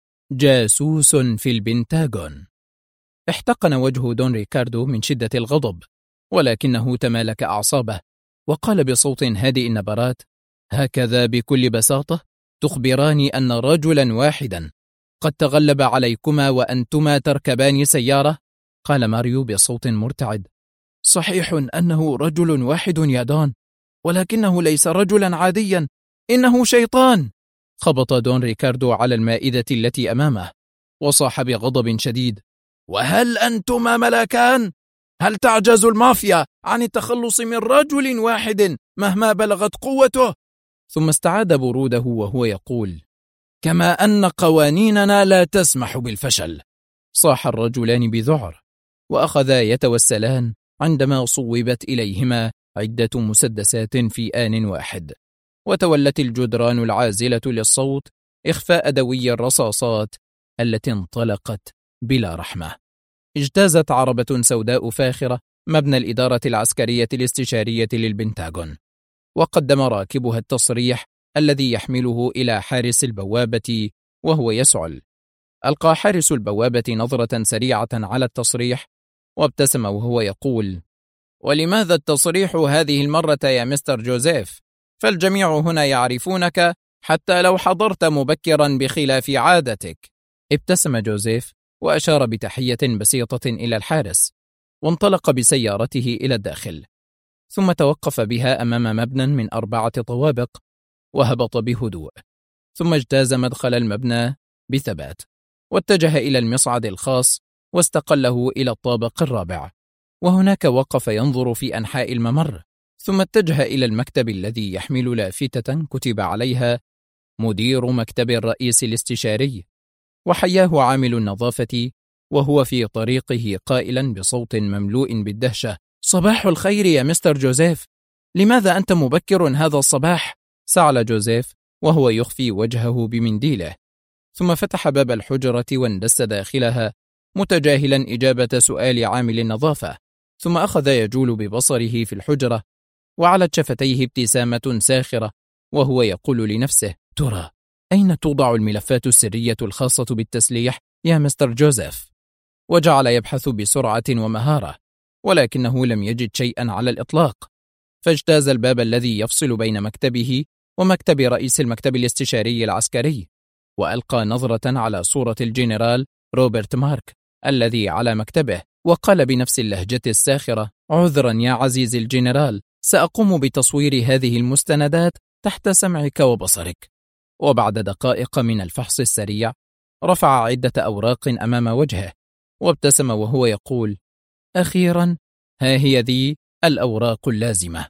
جاسوس في البنتاغون. احتقن وجه دون ريكاردو من شدة الغضب، ولكنه تمالك أعصابه وقال بصوت هادئ النبرات: هكذا بكل بساطة تخبراني أن رجلا واحدا قد تغلب عليكما وأنتما تركبان سيارة؟ قال ماريو بصوت مرتعد: صحيح أنه رجل واحد يا دون، ولكنه ليس رجلا عاديا، إنه شيطان. خبط دون ريكاردو على المائدة التي أمامه وصاح بغضب شديد: وهل أنتما ملاكان؟ هل تعجز المافيا عن التخلص من رجل واحد مهما بلغت قوته؟ ثم استعاد بروده وهو يقول: كما أن قوانيننا لا تسمح بالفشل. صاح الرجلان بذعر وأخذا يتوسلان عندما صوبت إليهما عدة مسدسات في آن واحد، وتولت الجدران العازلة للصوت إخفاء دوي الرصاصات التي انطلقت بلا رحمة. اجتازت عربة سوداء فاخرة مبنى الإدارة العسكرية الاستشارية للبنتاغون، وقدم راكبها التصريح الذي يحمله إلى حارس البوابة وهو يسعل. ألقى حارس البوابة نظرة سريعة على التصريح وابتسم وهو يقول: ولماذا التصريح هذه المرة يا مستر جوزيف؟ فالجميع هنا يعرفونك حتى لو حضرت مبكرا بخلاف عادتك. ابتسم جوزيف وأشار بتحية بسيطة إلى الحارس، وانطلق بسيارته إلى الداخل، ثم توقف بها أمام مبنى من 4 طوابق وهبط بهدوء، ثم اجتاز مدخل المبنى بثبات واتجه إلى المصعد الخاص واستقله إلى الطابق الرابع، وهناك وقف ينظر في أنحاء الممر، ثم اتجه إلى المكتب الذي يحمل لافتة كتب عليها: مدير مكتب الرئيس الاستشاري. وحياه عامل النظافة وهو في طريقه قائلا بصوت مملوء بالدهشة: صباح الخير يا مستر جوزيف، لماذا أنت مبكر هذا الصباح؟ سعل جوزيف وهو يخفي وجهه بمنديله، ثم فتح باب الحجرة واندس داخلها متجاهلا إجابة سؤال عامل النظافة، ثم أخذ يجول ببصره في الحجرة وعلى شفتيه ابتسامة ساخرة وهو يقول لنفسه: ترى أين توضع الملفات السرية الخاصة بالتسليح يا مستر جوزيف؟ وجعل يبحث بسرعة ومهارة، ولكنه لم يجد شيئا على الإطلاق، فاجتاز الباب الذي يفصل بين مكتبه ومكتب رئيس المكتب الاستشاري العسكري، وألقى نظرة على صورة الجنرال روبرت مارك الذي على مكتبه، وقال بنفس اللهجة الساخرة: عذرا يا عزيز الجنرال، سأقوم بتصوير هذه المستندات تحت سمعك وبصرك. وبعد دقائق من الفحص السريع رفع عدة أوراق أمام وجهه وابتسم وهو يقول: أخيرا ها هي ذي الأوراق اللازمة،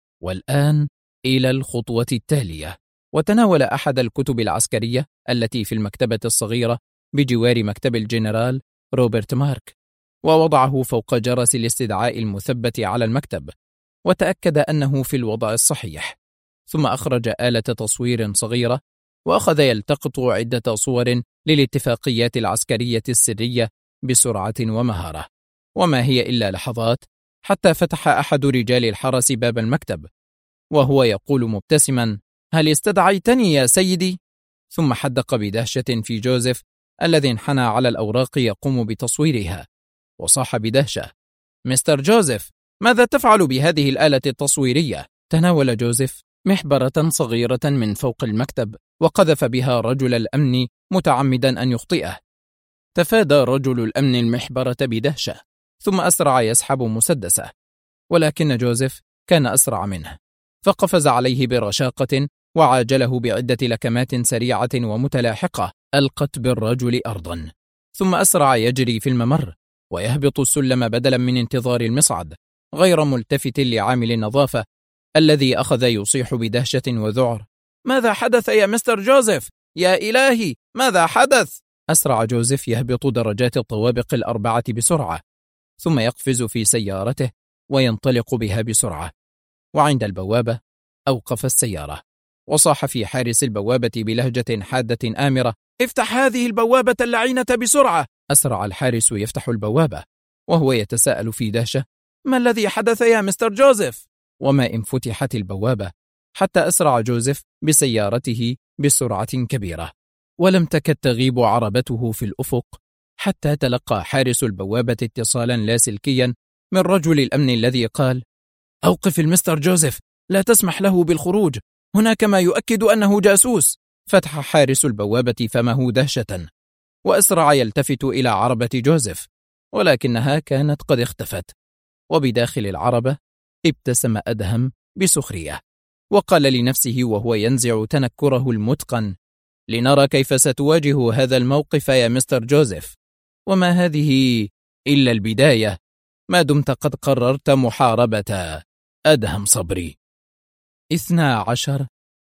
والآن إلى الخطوة التالية. وتناول أحد الكتب العسكرية التي في المكتبة الصغيرة بجوار مكتب الجنرال روبرت مارك، ووضعه فوق جرس الاستدعاء المثبت على المكتب، وتأكد أنه في الوضع الصحيح، ثم أخرج آلة تصوير صغيرة وأخذ يلتقط عدة صور للاتفاقيات العسكرية السرية بسرعة ومهارة. وما هي إلا لحظات حتى فتح أحد رجال الحرس باب المكتب وهو يقول مبتسما: هل استدعيتني يا سيدي؟ ثم حدق بدهشة في جوزيف الذي انحنى على الأوراق يقوم بتصويرها، وصاح بدهشة: مستر جوزيف، ماذا تفعل بهذه الآلة التصويرية؟ تناول جوزيف محبرة صغيرة من فوق المكتب وقذف بها رجل الأمن متعمدا أن يخطئه. تفادى رجل الأمن المحبرة بدهشة ثم أسرع يسحب مسدسه، ولكن جوزيف كان أسرع منه، فقفز عليه برشاقة وعاجله بعدة لكمات سريعة ومتلاحقة ألقت بالرجل أرضا، ثم أسرع يجري في الممر ويهبط السلم بدلا من انتظار المصعد، غير ملتفت لعامل النظافة الذي أخذ يصيح بدهشة وذعر: ماذا حدث يا مستر جوزيف؟ يا إلهي، ماذا حدث؟ أسرع جوزيف يهبط درجات الطوابق 4 بسرعة، ثم يقفز في سيارته وينطلق بها بسرعة. وعند البوابة أوقف السيارة وصاح في حارس البوابة بلهجة حادة آمرة: افتح هذه البوابة اللعينة بسرعة. أسرع الحارس يفتح البوابة وهو يتساءل في دهشة: ما الذي حدث يا مستر جوزيف؟ وما إن فتحت البوابة حتى أسرع جوزيف بسيارته بسرعة كبيرة، ولم تكد تغيب عربته في الأفق حتى تلقى حارس البوابة اتصالا لاسلكيا من رجل الأمن الذي قال: أوقف المستر جوزيف، لا تسمح له بالخروج، هناك ما يؤكد أنه جاسوس. فتح حارس البوابة فمه دهشة وأسرع يلتفت إلى عربة جوزيف، ولكنها كانت قد اختفت. وبداخل العربة ابتسم أدهم بسخرية وقال لنفسه وهو ينزع تنكره المتقن: لنرى كيف ستواجه هذا الموقف يا مستر جوزيف، وما هذه إلا البداية ما دمت قد قررت محاربة أدهم صبري. 12.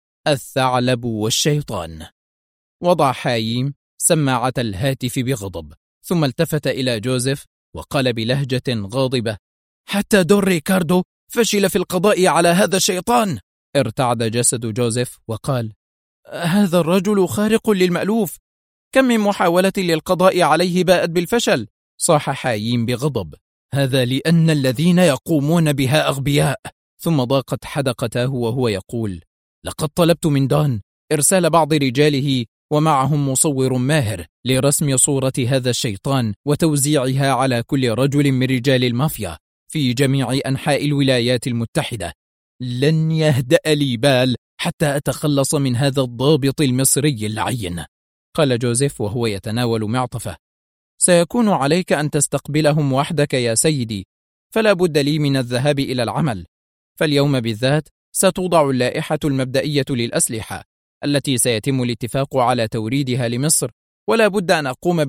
الثعلب والشيطان. وضع حايم سماعة الهاتف بغضب ثم التفت إلى جوزيف وقال بلهجة غاضبة: حتى دون ريكاردو فشل في القضاء على هذا الشيطان. ارتعد جسد جوزيف وقال: هذا الرجل خارق للمألوف، كم من محاولة للقضاء عليه باءت بالفشل. صاح حايم بغضب: هذا لأن الذين يقومون بها أغبياء. ثم ضاقت حدقته وهو يقول: لقد طلبت من دون إرسال بعض رجاله ومعهم مصور ماهر لرسم صورة هذا الشيطان وتوزيعها على كل رجل من رجال المافيا في جميع أنحاء الولايات المتحدة. لن يهدأ لي بال حتى أتخلص من هذا الضابط المصري اللعين. قال جوزيف وهو يتناول معطفه: سيكون عليك أن تستقبلهم وحدك يا سيدي، فلا بد لي من الذهاب إلى العمل. فاليوم بالذات ستوضع اللائحة المبدئية للأسلحة التي سيتم الاتفاق على توريدها لمصر، ولا بد أن أقوم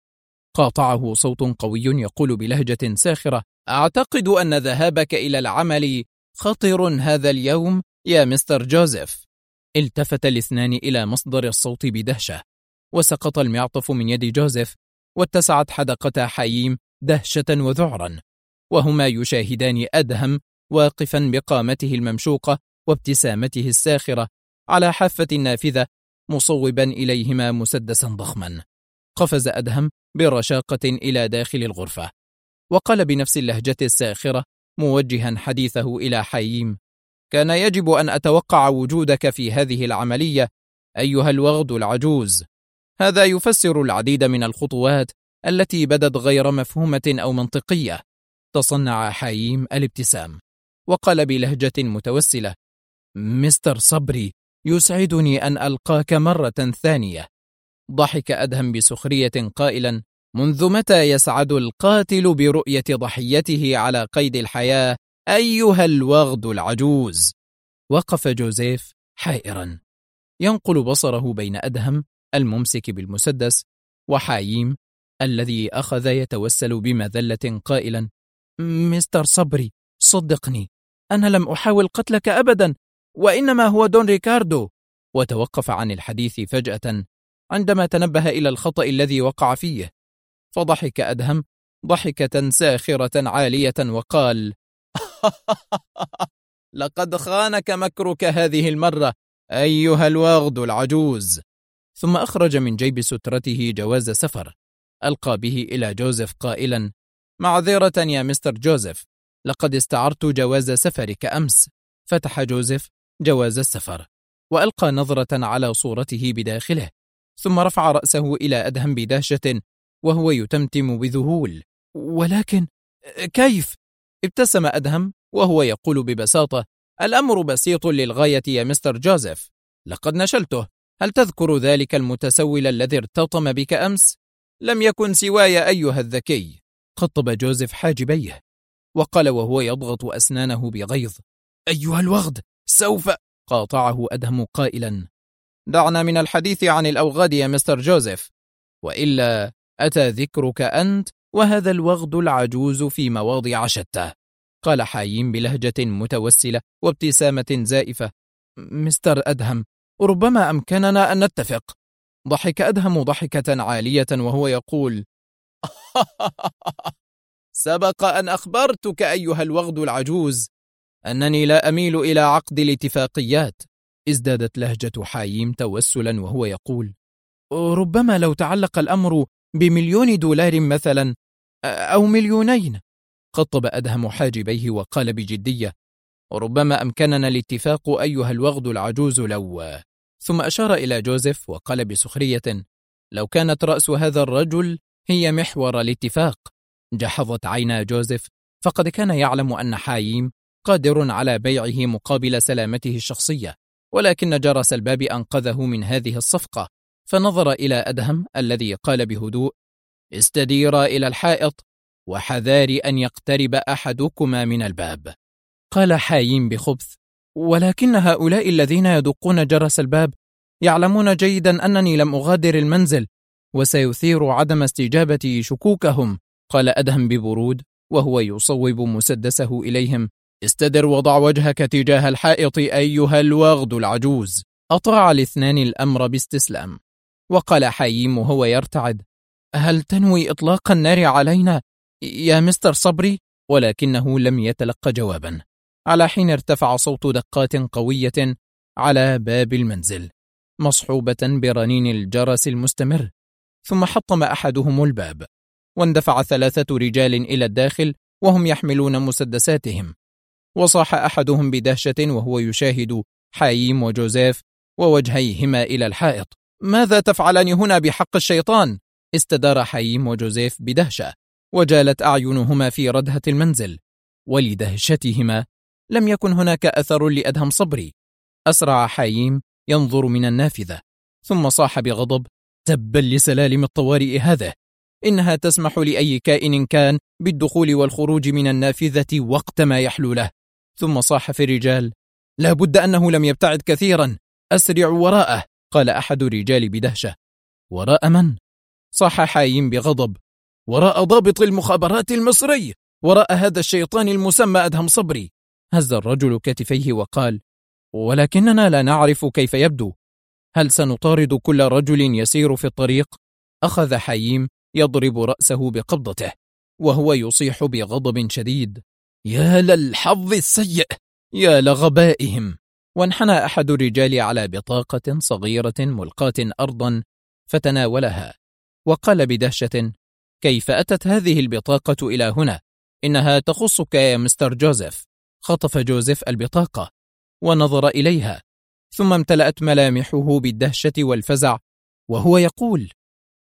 قاطعه صوت قوي يقول بلهجة ساخرة: أعتقد أن ذهابك إلى العمل خطر هذا اليوم يا مستر جوزيف. التفت الاثنان إلى مصدر الصوت بدهشة، وسقط المعطف من يد جوزيف، واتسعت حدقة حايم دهشة وذعرا، وهما يشاهدان أدهم واقفا بقامته الممشوقة وابتسامته الساخرة على حافة النافذة مصوبا إليهما مسدسا ضخما. قفز أدهم برشاقة إلى داخل الغرفة وقال بنفس اللهجة الساخرة موجها حديثه إلى حايم: كان يجب أن أتوقع وجودك في هذه العملية أيها الوغد العجوز. هذا يفسر العديد من الخطوات التي بدت غير مفهومة أو منطقية. تصنع حايم الابتسام وقال بلهجة متوسلة: مستر صبري، يسعدني أن ألقاك مرة ثانية. ضحك أدهم بسخرية قائلا: منذ متى يسعد القاتل برؤية ضحيته على قيد الحياة أيها الوغد العجوز؟ وقف جوزيف حائرا ينقل بصره بين أدهم الممسك بالمسدس وحايم الذي أخذ يتوسل بمذلة قائلا: مستر صبري، صدقني، أنا لم أحاول قتلك أبدا، وإنما هو دون ريكاردو. وتوقف عن الحديث فجأة عندما تنبه إلى الخطأ الذي وقع فيه، فضحك أدهم ضحكة ساخرة عالية وقال: لقد خانك مكرك هذه المرة أيها الوغد العجوز. ثم أخرج من جيب سترته جواز سفر ألقى به إلى جوزيف قائلا: معذرة يا مستر جوزيف، لقد استعرت جواز سفرك أمس. فتح جوزيف جواز السفر وألقى نظرة على صورته بداخله، ثم رفع رأسه إلى أدهم بدهشة وهو يتمتم بذهول: ولكن كيف؟ ابتسم أدهم وهو يقول ببساطة: الأمر بسيط للغاية يا مستر جوزيف، لقد نشلته. هل تذكر ذلك المتسول الذي ارتطم بك أمس؟ لم يكن سواي أيها الذكي. خطب جوزيف حاجبيه وقال وهو يضغط أسنانه بغيظ: أيها الوغد، سوف. قاطعه أدهم قائلا: دعنا من الحديث عن الأوغاد يا مستر جوزيف، وإلا أتى ذكرك أنت وهذا الوغد العجوز في مواضع شتى. قال حايم بلهجة متوسلة وابتسامة زائفة: مستر أدهم، ربما أمكننا أن نتفق. ضحك أدهم ضحكة عالية وهو يقول: سبق أن أخبرتك أيها الوغد العجوز أنني لا أميل إلى عقد الاتفاقيات. ازدادت لهجة حاييم توسلا وهو يقول: ربما لو تعلق الأمر ب1,000,000 دولار مثلا، أو 2,000,000. قطب أدهم حاجبيه وقال بجدية: ربما أمكننا الاتفاق أيها الوغد العجوز لو... ثم أشار إلى جوزيف وقال بسخرية: لو كانت رأس هذا الرجل هي محور الاتفاق. جحظت عينا جوزيف، فقد كان يعلم أن حاييم قادر على بيعه مقابل سلامته الشخصية، ولكن جرس الباب أنقذه من هذه الصفقة، فنظر إلى أدهم الذي قال بهدوء: استديرا إلى الحائط وحذار أن يقترب أحدكما من الباب. قال حاييم بخبث: ولكن هؤلاء الذين يدقون جرس الباب يعلمون جيدا أنني لم أغادر المنزل، وسيثير عدم استجابتي شكوكهم. قال أدهم ببرود وهو يصوب مسدسه إليهم: استدر وضع وجهك تجاه الحائط أيها الوغد العجوز. أطاع الاثنان الأمر باستسلام، وقال حاييم وهو يرتعد: هل تنوي إطلاق النار علينا يا مستر صبري؟ ولكنه لم يتلقى جوابا، على حين ارتفع صوت دقات قوية على باب المنزل مصحوبة برنين الجرس المستمر، ثم حطم أحدهم الباب، واندفع 3 رجال إلى الداخل وهم يحملون مسدساتهم، وصاح أحدهم بدهشة وهو يشاهد حاييم وجوزيف ووجهيهما إلى الحائط: ماذا تفعلان هنا بحق الشيطان؟ استدار حاييم وجوزيف بدهشة، وجالت أعينهما في ردهة المنزل، ولدهشتهما لم يكن هناك أثر لأدهم صبري. أسرع حاييم ينظر من النافذة، ثم صاح بغضب: تبا لسلالم الطوارئ هذه، إنها تسمح لأي كائن كان بالدخول والخروج من النافذة وقت ما يحلو له. ثم صاح في الرجال: لا بد أنه لم يبتعد كثيرا، أسرعوا وراءه. قال أحد الرجال بدهشة: وراء من؟ صاح حاييم بغضب: وراء ضابط المخابرات المصري، وراء هذا الشيطان المسمى أدهم صبري. هز الرجل كتفيه وقال: ولكننا لا نعرف كيف يبدو، هل سنطارد كل رجل يسير في الطريق؟ أخذ حاييم يضرب رأسه بقبضته وهو يصيح بغضب شديد: يا للحظ السيء، يا لغبائهم. وانحنى أحد الرجال على بطاقة صغيرة ملقاة أرضا فتناولها، وقال بدهشة: كيف أتت هذه البطاقة إلى هنا؟ إنها تخصك يا مستر جوزيف. خطف جوزيف البطاقة ونظر إليها، ثم امتلأت ملامحه بالدهشة والفزع وهو يقول: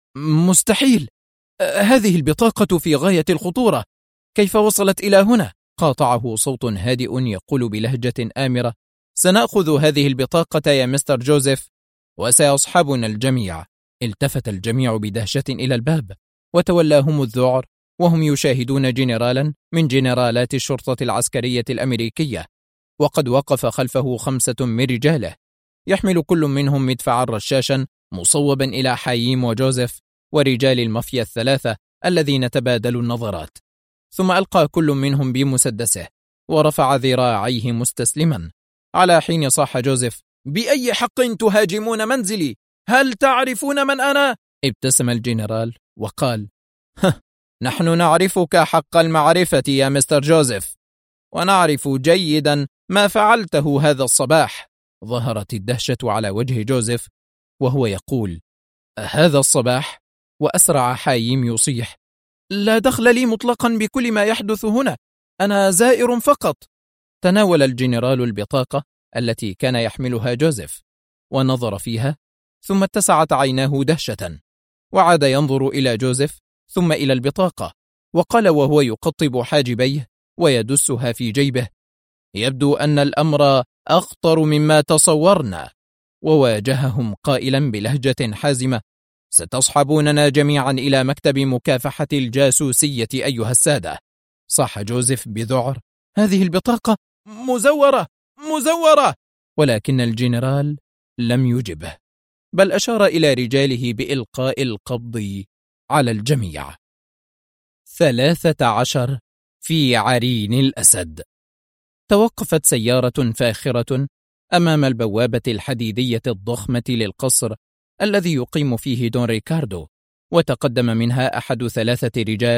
مستحيل، هذه البطاقة في غاية الخطورة، كيف وصلت إلى هنا؟ قاطعه صوت هادئ يقول بلهجة آمرة: سنأخذ هذه البطاقة يا مستر جوزيف وسيصحبنا الجميع. التفت الجميع بدهشة إلى الباب، وتولاهم الذعر وهم يشاهدون جنرالا من جنرالات الشرطة العسكرية الأمريكية، وقد وقف خلفه 5 من رجاله، يحمل كل منهم مدفعا رشاشا مصوبا إلى حاييم وجوزيف ورجال المافيا ال3 الذين تبادلوا النظرات. ثم ألقى كل منهم بمسدسه ورفع ذراعيه مستسلما، على حين صاح جوزيف: بأي حق تهاجمون منزلي؟ هل تعرفون من أنا؟ ابتسم الجنرال وقال: نحن نعرفك حق المعرفة يا مستر جوزيف، ونعرف جيدا ما فعلته هذا الصباح. ظهرت الدهشة على وجه جوزيف وهو يقول: هذا الصباح؟ وأسرع حاييم يصيح: لا دخل لي مطلقا بكل ما يحدث هنا، أنا زائر فقط. تناول الجنرال البطاقة التي كان يحملها جوزيف ونظر فيها، ثم اتسعت عيناه دهشة، وعاد ينظر إلى جوزيف ثم إلى البطاقة، وقال وهو يقطب حاجبيه ويدسها في جيبه: يبدو أن الأمر أخطر مما تصورنا. وواجههم قائلا بلهجة حازمة: ستصحبوننا جميعا إلى مكتب مكافحة الجاسوسية أيها السادة. صاح جوزيف بذعر: هذه البطاقة مزورة مزورة. ولكن الجنرال لم يجبه، بل أشار إلى رجاله بإلقاء القبض على الجميع. 13 في عرين الأسد. توقفت سيارة فاخرة أمام البوابة الحديدية الضخمة للقصر الذي يقيم فيه دون ريكاردو، وتقدم منها أحد 3 رجال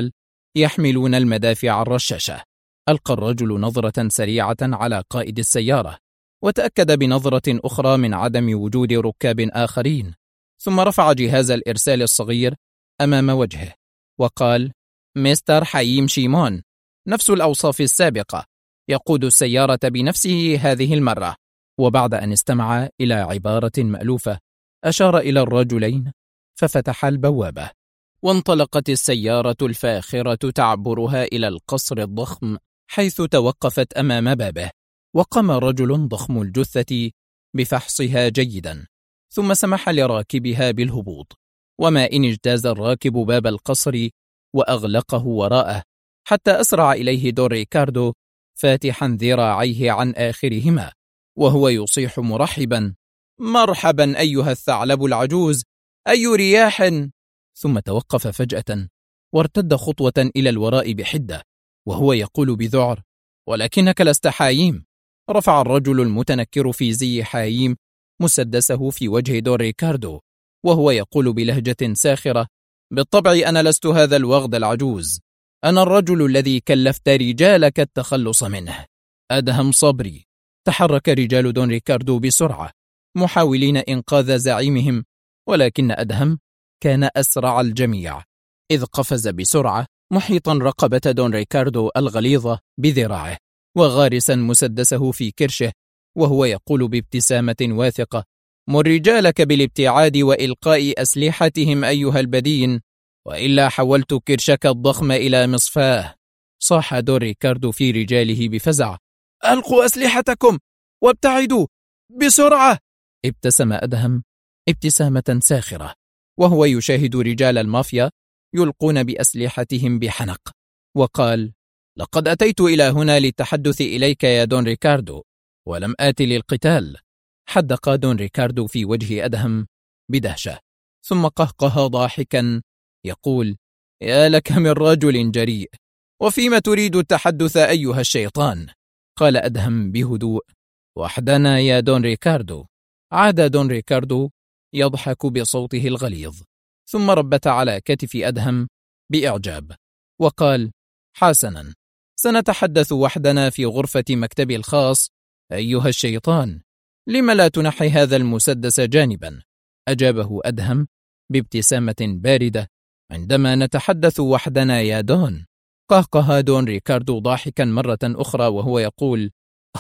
يحملون المدافع الرشاشة. ألقى الرجل نظرة سريعة على قائد السيارة، وتأكد بنظرة أخرى من عدم وجود ركاب آخرين، ثم رفع جهاز الإرسال الصغير أمام وجهه وقال: مستر حييم شيمون، نفس الأوصاف السابقة، يقود السيارة بنفسه هذه المرة. وبعد أن استمع إلى عبارة مألوفة أشار إلى الرجلين ففتح البوابة، وانطلقت السيارة الفاخرة تعبرها إلى القصر الضخم، حيث توقفت أمام بابه. وقام رجل ضخم الجثة بفحصها جيدا، ثم سمح لراكبها بالهبوط. وما إن اجتاز الراكب باب القصر وأغلقه وراءه، حتى أسرع إليه دون ريكاردو فاتحا ذراعيه عن آخرهما وهو يصيح مرحبا: مرحبا أيها الثعلب العجوز، أي رياح. ثم توقف فجأة وارتد خطوة إلى الوراء بحدة وهو يقول بذعر: ولكنك لست حاييم. رفع الرجل المتنكر في زي حاييم مسدسه في وجه دون ريكاردو وهو يقول بلهجة ساخرة: بالطبع أنا لست هذا الوغد العجوز، أنا الرجل الذي كلفت رجالك التخلص منه، أدهم صبري. تحرك رجال دون ريكاردو بسرعة محاولين إنقاذ زعيمهم، ولكن أدهم كان أسرع الجميع، إذ قفز بسرعة محيطا رقبة دون ريكاردو الغليظة بذراعه وغارسا مسدسه في كرشه وهو يقول بابتسامة واثقة: مر رجالك بالابتعاد وإلقاء أسلحتهم أيها البدين، وإلا حولت كرشك الضخم إلى مصفاه. صاح دون ريكاردو في رجاله بفزع: ألقوا أسلحتكم وابتعدوا بسرعة. ابتسم أدهم ابتسامة ساخرة وهو يشاهد رجال المافيا يلقون بأسلحتهم بحنق، وقال: لقد أتيت إلى هنا للتحدث إليك يا دون ريكاردو، ولم آت للقتال. حدق دون ريكاردو في وجه أدهم بدهشة، ثم قهقه ضاحكا يقول: يا لك من رجل جريء، وفيما تريد التحدث أيها الشيطان؟ قال أدهم بهدوء: وحدنا يا دون ريكاردو. عاد دون ريكاردو يضحك بصوته الغليظ، ثم ربت على كتف أدهم بإعجاب وقال: حسنا، سنتحدث وحدنا في غرفة مكتبي الخاص أيها الشيطان، لم لا تنحي هذا المسدس جانبا؟ أجابه أدهم بابتسامة باردة: عندما نتحدث وحدنا يا دون. قهقه دون ريكاردو ضاحكا مرة أخرى وهو يقول: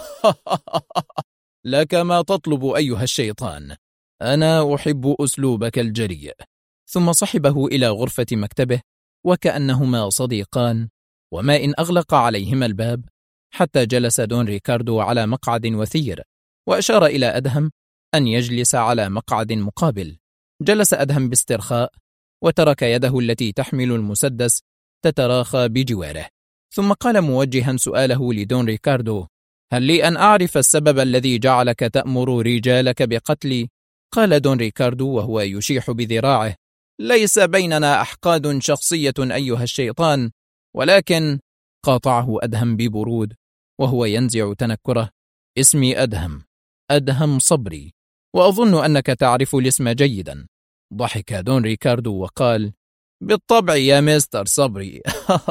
لك ما تطلب أيها الشيطان، أنا أحب أسلوبك الجريء. ثم صحبه إلى غرفة مكتبه وكأنهما صديقان، وما إن أغلق عليهما الباب حتى جلس دون ريكاردو على مقعد وثير، وأشار إلى أدهم أن يجلس على مقعد مقابل. جلس أدهم باسترخاء وترك يده التي تحمل المسدس تتراخى بجواره، ثم قال موجها سؤاله لدون ريكاردو: هل لي أن أعرف السبب الذي جعلك تأمر رجالك بقتلي؟ قال دون ريكاردو وهو يشيح بذراعه: ليس بيننا أحقاد شخصية أيها الشيطان، ولكن… قاطعه أدهم ببرود وهو ينزع تنكره: اسمي أدهم، أدهم صبري، وأظن أنك تعرف الاسم جيدا. ضحك دون ريكاردو وقال: بالطبع يا مستر صبري.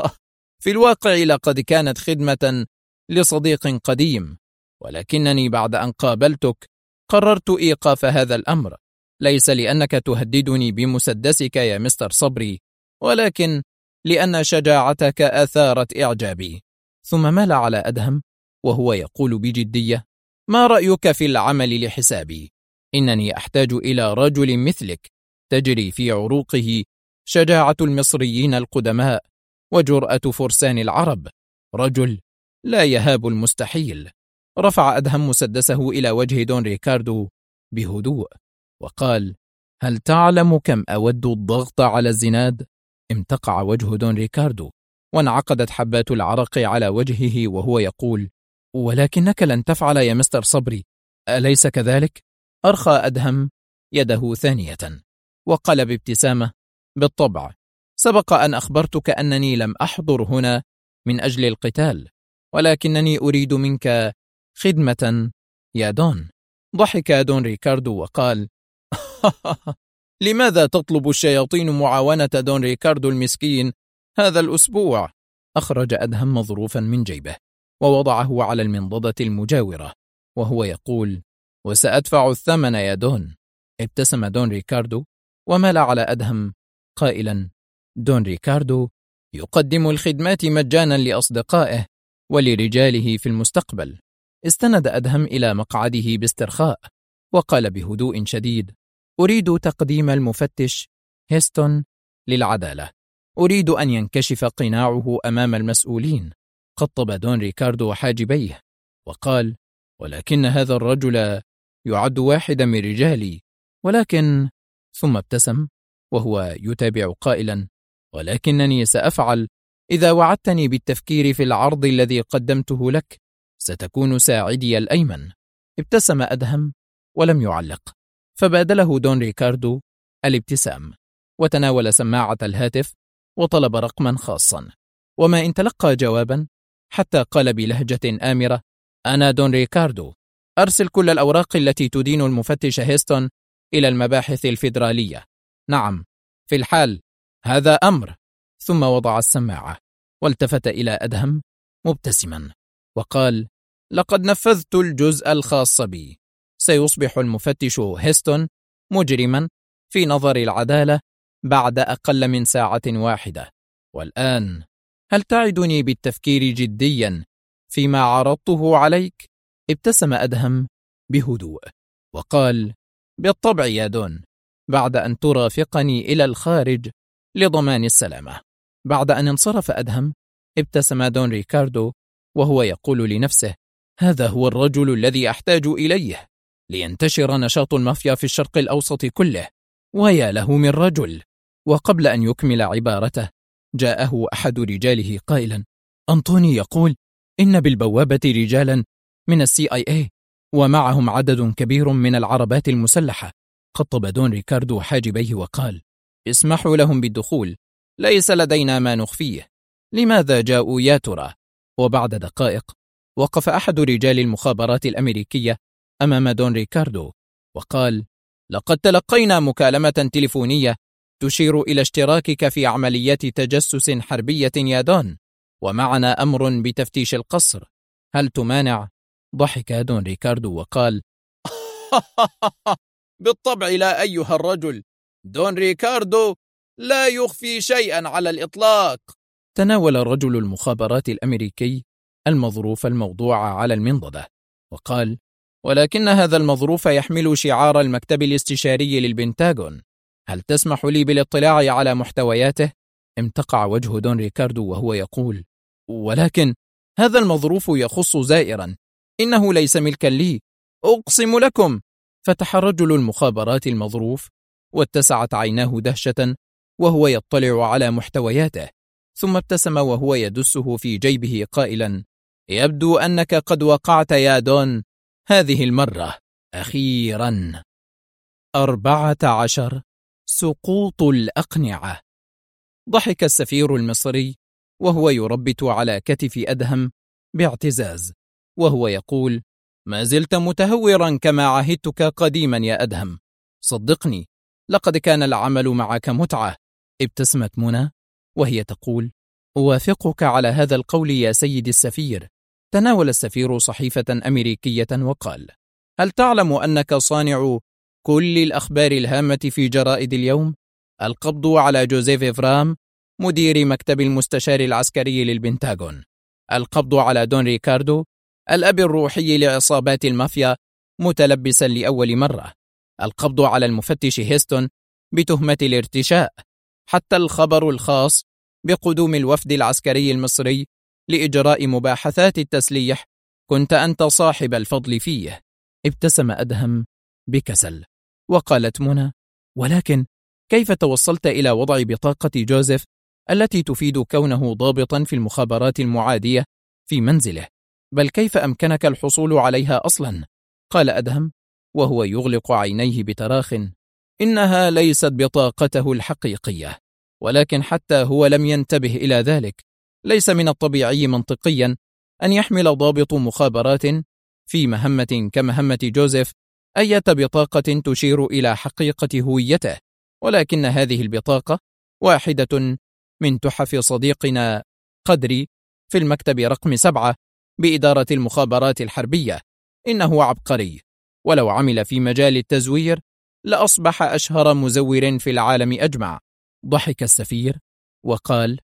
في الواقع لقد كانت خدمة لصديق قديم، ولكنني بعد أن قابلتك قررت إيقاف هذا الأمر، ليس لأنك تهددني بمسدسك يا مستر صبري، ولكن لأن شجاعتك أثارت إعجابي. ثم مال على أدهم وهو يقول بجدية: ما رأيك في العمل لحسابي؟ إنني أحتاج إلى رجل مثلك تجري في عروقه شجاعة المصريين القدماء وجرأة فرسان العرب، رجل لا يهاب المستحيل. رفع أدهم مسدسه إلى وجه دون ريكاردو بهدوء وقال: هل تعلم كم أود الضغط على الزناد؟ امتقع وجه دون ريكاردو وانعقدت حبات العرق على وجهه وهو يقول: ولكنك لن تفعل يا مستر صبري، أليس كذلك؟ أرخى أدهم يده ثانية وقال بابتسامة: بالطبع، سبق أن أخبرتك أنني لم أحضر هنا من أجل القتال، ولكنني أريد منك خدمة يا دون. ضحك دون ريكاردو وقال: لماذا تطلب الشياطين معاونة دون ريكاردو المسكين هذا الأسبوع. أخرج أدهم مظروفا من جيبه ووضعه على المنضدة المجاورة وهو يقول: وسأدفع الثمن يا دون. ابتسم دون ريكاردو ومال على أدهم قائلا: دون ريكاردو يقدم الخدمات مجانا لأصدقائه ولرجاله في المستقبل. استند أدهم إلى مقعده باسترخاء وقال بهدوء شديد: أريد تقديم المفتش هيستون للعدالة. أريد أن ينكشف قناعه أمام المسؤولين. قطب دون ريكاردو حاجبيه وقال: ولكن هذا الرجل يعد واحدا من رجالي. ولكن ثم ابتسم وهو يتابع قائلا: ولكنني سأفعل إذا وعدتني بالتفكير في العرض الذي قدمته لك. ستكون ساعدي الأيمن. ابتسم أدهم ولم يعلق، فبادله دون ريكاردو الابتسام وتناول سماعة الهاتف وطلب رقما خاصا، وما إن تلقى جوابا حتى قال بلهجة آمرة: أنا دون ريكاردو، أرسل كل الأوراق التي تدين المفتش هيستون إلى المباحث الفيدرالية. نعم، في الحال هذا أمر. ثم وضع السماعة والتفت إلى أدهم مبتسما وقال: لقد نفذت الجزء الخاص بي. سيصبح المفتش هيستون مجرما في نظر العدالة بعد أقل من ساعة واحدة. والآن هل تعدني بالتفكير جديا فيما عرضته عليك؟ ابتسم أدهم بهدوء وقال: بالطبع يا دون، بعد أن ترافقني إلى الخارج لضمان السلامة. بعد أن انصرف أدهم ابتسم دون ريكاردو وهو يقول لنفسه: هذا هو الرجل الذي أحتاج إليه لينتشر نشاط المافيا في الشرق الأوسط كله. ويا له من رجل. وقبل أن يكمل عبارته جاءه أحد رجاله قائلا: أنطوني يقول إن بالبوابة رجالا من CIA ومعهم عدد كبير من العربات المسلحة. قطب دون ريكاردو حاجبيه وقال: اسمحوا لهم بالدخول، ليس لدينا ما نخفيه. لماذا جاءوا يا ترى؟ وبعد دقائق وقف أحد رجال المخابرات الأمريكية أمام دون ريكاردو وقال: لقد تلقينا مكالمة تليفونية تشير إلى اشتراكك في عمليات تجسس حربية يا دون، ومعنا أمر بتفتيش القصر. هل تمانع؟ ضحك دون ريكاردو وقال: بالطبع لا أيها الرجل، دون ريكاردو لا يخفي شيئا على الإطلاق. تناول رجل المخابرات الأمريكي المظروف الموضوع على المنضدة وقال: ولكن هذا المظروف يحمل شعار المكتب الاستشاري للبنتاغون. هل تسمح لي بالاطلاع على محتوياته؟ امتقع وجه دون ريكاردو وهو يقول: ولكن هذا المظروف يخص زائرا، إنه ليس ملكا لي، أقسم لكم. فتح رجل المخابرات المظروف واتسعت عيناه دهشة وهو يطلع على محتوياته، ثم ابتسم وهو يدسه في جيبه قائلا: يبدو أنك قد وقعت يا دون، هذه المرة أخيرا. 14. سقوط الأقنعة. ضحك السفير المصري وهو يربت على كتف أدهم باعتزاز وهو يقول: ما زلت متهورا كما عهدتك قديما يا أدهم. صدقني، لقد كان العمل معك متعة. ابتسمت منى وهي تقول: أوافقك على هذا القول يا سيد السفير. تناول السفير صحيفة أمريكية وقال: هل تعلم أنك صانع كل الأخبار الهامة في جرائد اليوم؟ القبض على جوزيف إفرام مدير مكتب المستشار العسكري للبنتاغون، القبض على دون ريكاردو الأب الروحي لعصابات المافيا متلبسا لأول مرة، القبض على المفتش هيستون بتهمة الارتشاء، حتى الخبر الخاص بقدوم الوفد العسكري المصري لإجراء مباحثات التسليح كنت أنت صاحب الفضل فيه. ابتسم أدهم بكسل وقالت منى: ولكن كيف توصلت إلى وضع بطاقة جوزيف التي تفيد كونه ضابطا في المخابرات المعادية في منزله؟ بل كيف أمكنك الحصول عليها أصلا؟ قال أدهم وهو يغلق عينيه بتراخ: إنها ليست بطاقته الحقيقية، ولكن حتى هو لم ينتبه إلى ذلك. ليس من الطبيعي منطقيا أن يحمل ضابط مخابرات في مهمة كمهمة جوزيف أي بطاقة تشير إلى حقيقة هويته، ولكن هذه البطاقة واحدة من تحف صديقنا قدري في المكتب رقم 7 بإدارة المخابرات الحربية. إنه عبقري، ولو عمل في مجال التزوير لأصبح أشهر مزور في العالم أجمع. ضحك السفير وقال: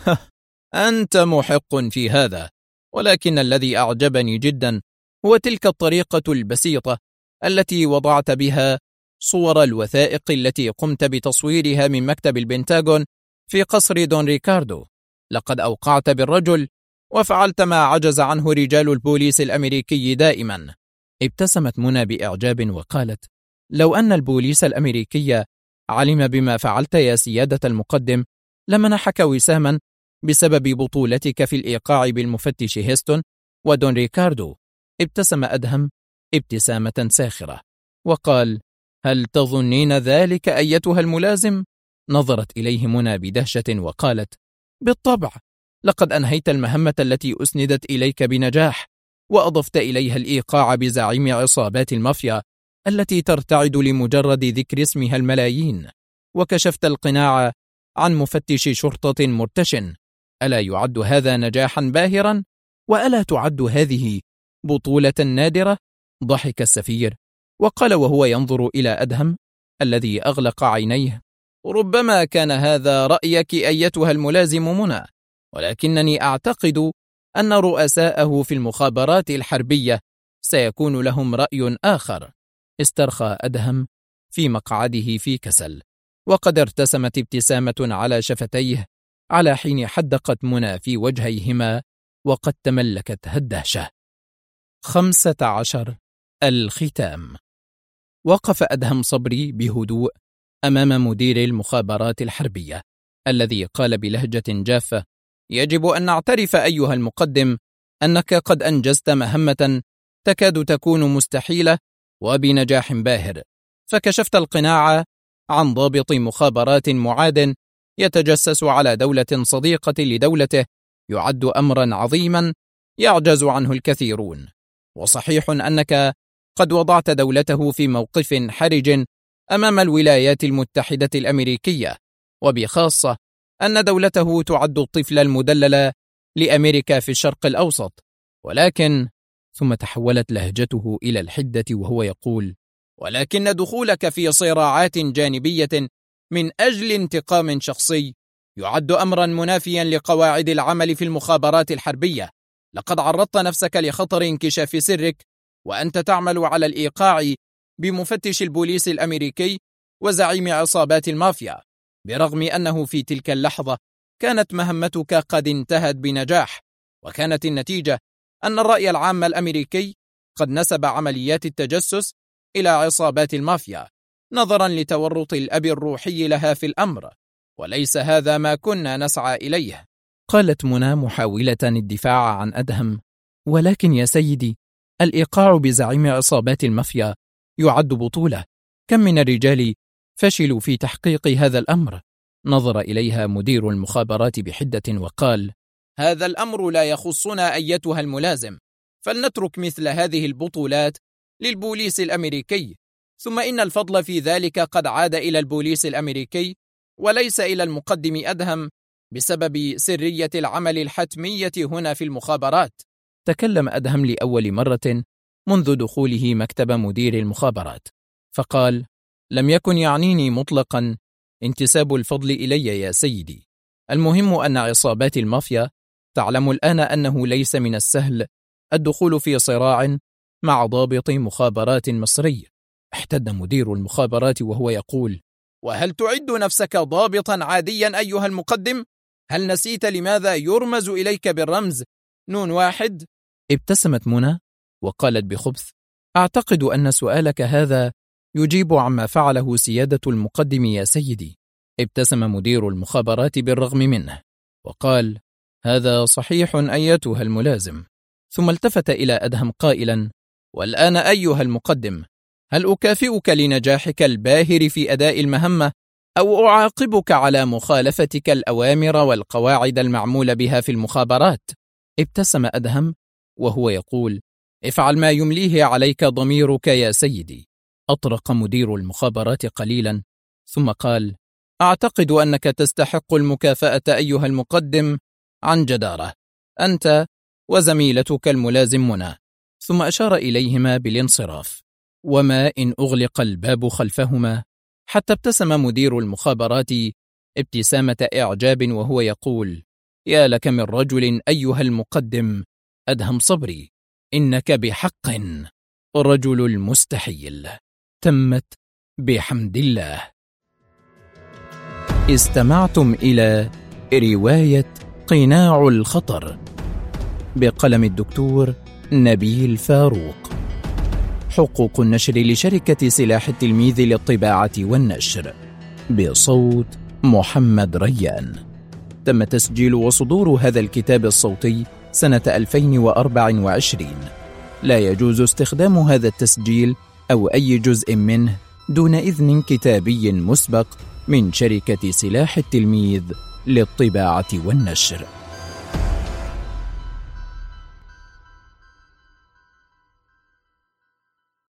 أنت محق في هذا، ولكن الذي أعجبني جدا هو تلك الطريقة البسيطة التي وضعت بها صور الوثائق التي قمت بتصويرها من مكتب البنتاغون في قصر دون ريكاردو. لقد أوقعت بالرجل وفعلت ما عجز عنه رجال البوليس الأمريكي دائما. ابتسمت منى بإعجاب وقالت: لو أن البوليس الأمريكي علم بما فعلت يا سيادة المقدم لمنحك وساما بسبب بطولتك في الإيقاع بالمفتش هيستون ودون ريكاردو. ابتسم أدهم ابتسامة ساخرة وقال: هل تظنين ذلك أيتها الملازم؟ نظرت إليه منى بدهشة وقالت: بالطبع، لقد أنهيت المهمة التي أسندت إليك بنجاح، وأضفت إليها الإيقاع بزعيم عصابات المافيا التي ترتعد لمجرد ذكر اسمها الملايين، وكشفت القناع عن مفتش شرطة مرتشن. ألا يعد هذا نجاحا باهرا؟ وألا تعد هذه بطولة نادرة؟ ضحك السفير وقال وهو ينظر إلى أدهم الذي أغلق عينيه: ربما كان هذا رأيك أيتها الملازم منى، ولكنني أعتقد أن رؤساءه في المخابرات الحربية سيكون لهم رأي آخر. استرخى أدهم في مقعده في كسل، وقد ارتسمت ابتسامة على شفتيه على حين حدقت منى في وجهيهما وقد تملكتها الدهشة. 15. الختام. وقف أدهم صبري بهدوء أمام مدير المخابرات الحربية الذي قال بلهجة جافة: يجب أن نعترف أيها المقدم أنك قد أنجزت مهمة تكاد تكون مستحيلة وبنجاح باهر، فكشفت القناع عن ضابط مخابرات معاد يتجسس على دولة صديقة لدولته، يعد أمرا عظيما يعجز عنه الكثيرون. وصحيح أنك قد وضعت دولته في موقف حرج أمام الولايات المتحدة الأمريكية، وبخاصة أن دولته تعد الطفل المدلل لأمريكا في الشرق الأوسط. ولكن، ثم تحولت لهجته إلى الحدة وهو يقول: ولكن دخولك في صراعات جانبية من أجل انتقام شخصي يعد أمرا منافيا لقواعد العمل في المخابرات الحربية. لقد عرضت نفسك لخطر انكشاف سرك وأنت تعمل على الإيقاع بمفتش البوليس الأمريكي وزعيم عصابات المافيا، برغم أنه في تلك اللحظة كانت مهمتك قد انتهت بنجاح، وكانت النتيجة أن الرأي العام الأمريكي قد نسب عمليات التجسس إلى عصابات المافيا نظرا لتورط الأب الروحي لها في الأمر، وليس هذا ما كنا نسعى إليه. قالت منى محاولة الدفاع عن أدهم: ولكن يا سيدي، الإيقاع بزعيم عصابات المافيا يعد بطولة. كم من الرجال فشلوا في تحقيق هذا الأمر؟ نظر إليها مدير المخابرات بحدة وقال: هذا الأمر لا يخصنا أيتها الملازم، فلنترك مثل هذه البطولات للبوليس الأمريكي، ثم إن الفضل في ذلك قد عاد إلى البوليس الأمريكي وليس إلى المقدم أدهم بسبب سرية العمل الحتمية هنا في المخابرات. تكلم أدهم لأول مرة منذ دخوله مكتب مدير المخابرات، فقال: لم يكن يعنيني مطلقا انتساب الفضل إلي يا سيدي، المهم أن عصابات المافيا تعلم الآن أنه ليس من السهل الدخول في صراع مع ضابط مخابرات مصري. احتد مدير المخابرات وهو يقول: وهل تعد نفسك ضابطا عاديا أيها المقدم؟ هل نسيت لماذا يرمز إليك بالرمز نون واحد؟ ابتسمت منى وقالت بخبث: أعتقد أن سؤالك هذا يجيب عما فعله سيادة المقدم يا سيدي. ابتسم مدير المخابرات بالرغم منه وقال: هذا صحيح أيتها الملازم. ثم التفت إلى أدهم قائلا: والآن أيها المقدم، هل أكافئك لنجاحك الباهر في أداء المهمة أو أعاقبك على مخالفتك الأوامر والقواعد المعمول بها في المخابرات؟ ابتسم أدهم وهو يقول: افعل ما يمليه عليك ضميرك يا سيدي. أطرق مدير المخابرات قليلا ثم قال: أعتقد أنك تستحق المكافأة أيها المقدم عن جدارة، أنت وزميلتك الملازم منى. ثم أشار إليهما بالانصراف. وما إن أغلق الباب خلفهما، حتى ابتسم مدير المخابرات ابتسامة إعجاب وهو يقول: يا لك من رجل أيها المقدم أدهم صبري، إنك بحق رجل المستحيل. تمت بحمد الله. استمعتم إلى رواية قناع الخطر بقلم الدكتور نبيل فاروق. حقوق النشر لشركة سلاح التلميذ للطباعة والنشر، بصوت محمد ريان. تم تسجيل وصدور هذا الكتاب الصوتي سنة 2024. لا يجوز استخدام هذا التسجيل أو أي جزء منه دون إذن كتابي مسبق من شركة سلاح التلميذ للطباعة والنشر.